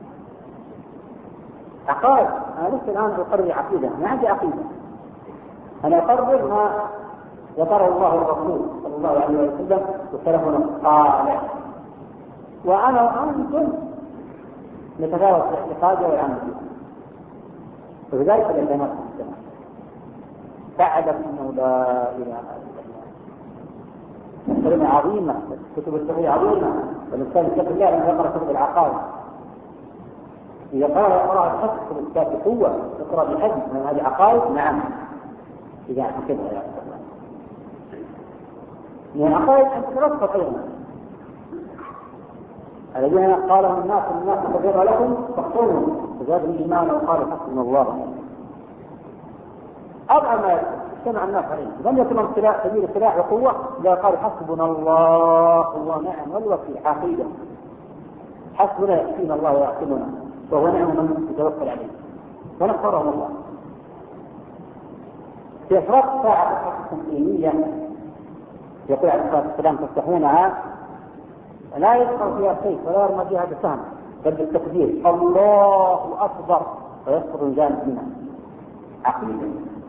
عقائد. أنا لسه الآن أقرر عقيدة، ما عندي عقيدة، أنا أقرر ما ذكره الله والرسول صلى الله عليه وسلم وسلفنا الصالح، وأنا وأنتم نتفاوت في اعتقاده والعمل به. وبذلك الإسلام فاعلم أنه لا إله إلا الله. كلمة عظيمة، كتب الفقه عظيمة، والإنسان يتقي الله أن يقرأ كتب العقائد. إذا قال يقرأ الحق في الكتاب بقوة يقرأ بحجم من هذه العقائد، نعم إذا اعتقدها يا أخي الله. من العقائد أن تترصد أيضا الذين قالهم الناس الناس كثيرا لكم فاحصروا فزاد الإيمان وقال حسبنا الله. أضع ما اجتمع الناس عليه، لم يكن ابتلاء سبيل سلاح وقوة، لا قال حسبنا الله ونعم الوكيل. عقيدة حسبنا يكفينا الله ويحكمنا وهو نعم من يتوكل عليه ونصرهم الله. في إفراط ساعة الحق التنظيمية يقول عليه الصلاة والسلام تفتحونها لا يدخل فيها شيء ولا يرمى فيها بسهم بل بالتكبير الله أكبر ويسقط الجانب منها. عقيدة.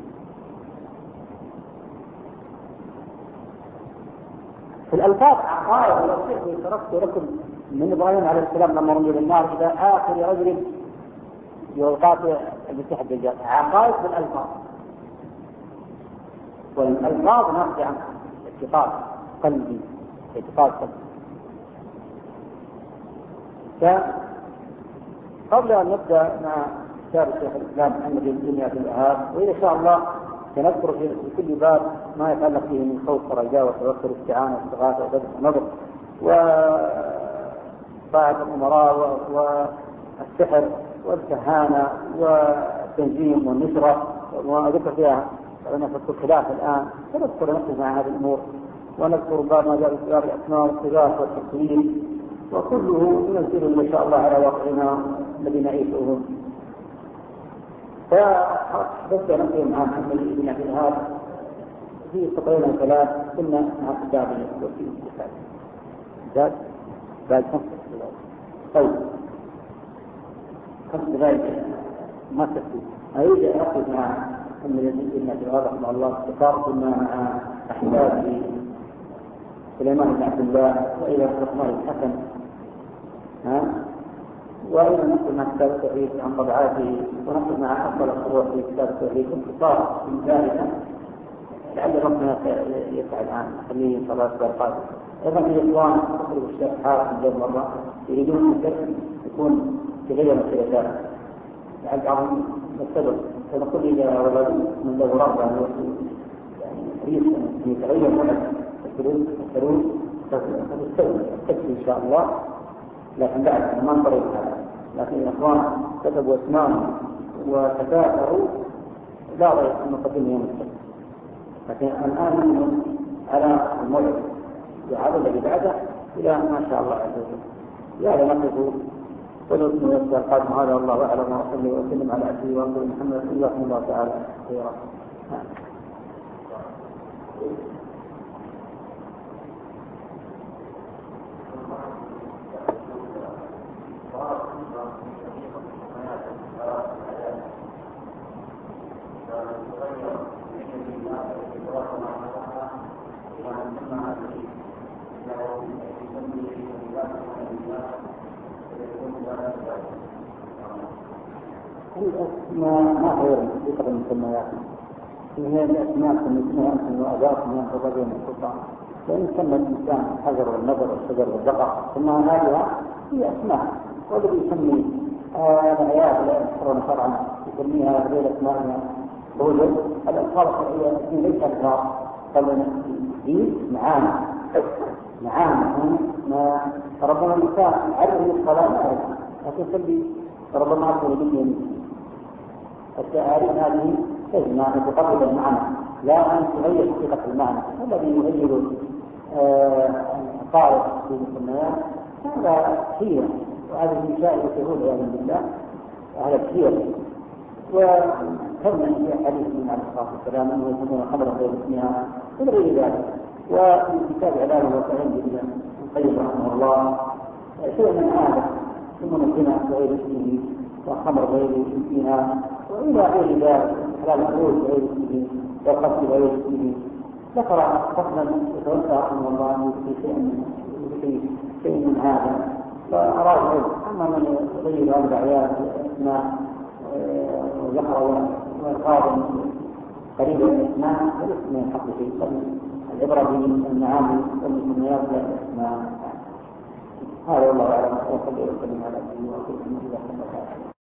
في الألفاظ عقائد، ولو شئت تركت لكم من إبراهيم عليه السلام لما رمي بالنار إلى آخر رجل يقاتل المسيح الدجال. عقائد بالألفاظ، والألفاظ ناخذ عنها اعتقاد قلبي، اعتقاد قلبي. فقبل أن نبدأ مع كتاب الشيخ الإسلام محمد بن عبد الوهاب، وإن شاء الله سنذكر في كل باب ما يتعلق به من خوف ورجاء وتوكل واستعانة واستغاثة وذبح ونظر وطاعة الأمراء والسحر والكهانة والتنجيم والنشرة وذكر فيها نذكر خلاف الآن، فنذكر نقص مع هذه الأمور، ونذكر بعض ما جاء في كتاب الأسماء والصفات والتكوين، وكله ينزل إن شاء الله على واقعنا الذي نعيشه. فحدثت نقل مع محمد بن عبد الوهاب في سطرين ثلاث كنا مع كتابه وفي كتابه زاد بعد خمس طيب خمس دقائق ما تكفي. أريد أن أخذ مع محمد بن عبد الوهاب رحمه الله اختصار كنا مع أحباب سليمان بن عبد الله وإلى الرحمن الحسن، ها وأيضا نقل مع كتاب التوحيد عن طبعاته، ونقل مع أفضل الفروع في كتاب التوحيد باختصار من ذلك لعل ربنا يسعى الآن خليه إن شاء الله الأسبوع القادم. أيضا في إخوان تخرج الشيخ حارث من مرة يريدون أن يكون تغير الخلافات لعل بعضهم السبب، فنقول إذا ولد من له رغبة يعني حريص أن يتغير ولد السلوك السلوك فتستوي إن شاء الله، لكن بعد ما نطرق هذا. لكن الأخوان كتبوا أسماءهم وتكاثروا لا رأي أن نقدم يوم السبت، لكن الآن منهم على الموعد وعلى الذي بعده إلى ما شاء الله عز وجل. يا لنقف ونؤمن ونسأل القادم هذا والله أعلم، وصلي وسلم على عبده ورسوله محمد صلى الله تعالى خيرا. ما ما غير ذكر المسميات، هي الأسماء كمثلها أنتم وأداكم من الرجل من السلطان، فإن سمى الإنسان الحجر والنظر والشجر والبقر ثم هذه هي أسماء، والذي يسمي الآيات لا يذكرون شرعا يسميها غير أسماء بوجود الألفاظ الشرعية ليس ألفاظ بل دين معاني معاني ما ربنا الإنسان عرف الصلاة ما يعرف، لكن تلبي ربما أقول لي التعاريف هذه تجمع تقرب المعنى لا أن تغير حقيقة المعنى. الذي يغير القارئ في المسميات هذا كثير، وهذا من شائع الشهود والعياذ بالله هذا كثير. وكم في حديث من عليه الصلاة والسلام أنه يسمون خبرا غير اسمها إلى غير ذلك. وفي كتاب علاج الوسائل ابن القيم رحمه الله شيء من هذا يسمون الزنا بغير اسمه وخمر غير اسمها وإلى غير ذلك، حلال الخروج بغير اسمه والقتل بغير اسمه. ذكر فصلا يتوسع رحمه الله في شيء من هذا فأراد العلم. أما من يغير هذه الأعياد الأسماء وذكر والقاضي قريب من الأسماء فليس من الحق شيء، العبرة بالمعاني والمسميات لا الأسماء. هذا والله أعلم، وصلى الله وسلم على سيدنا محمد.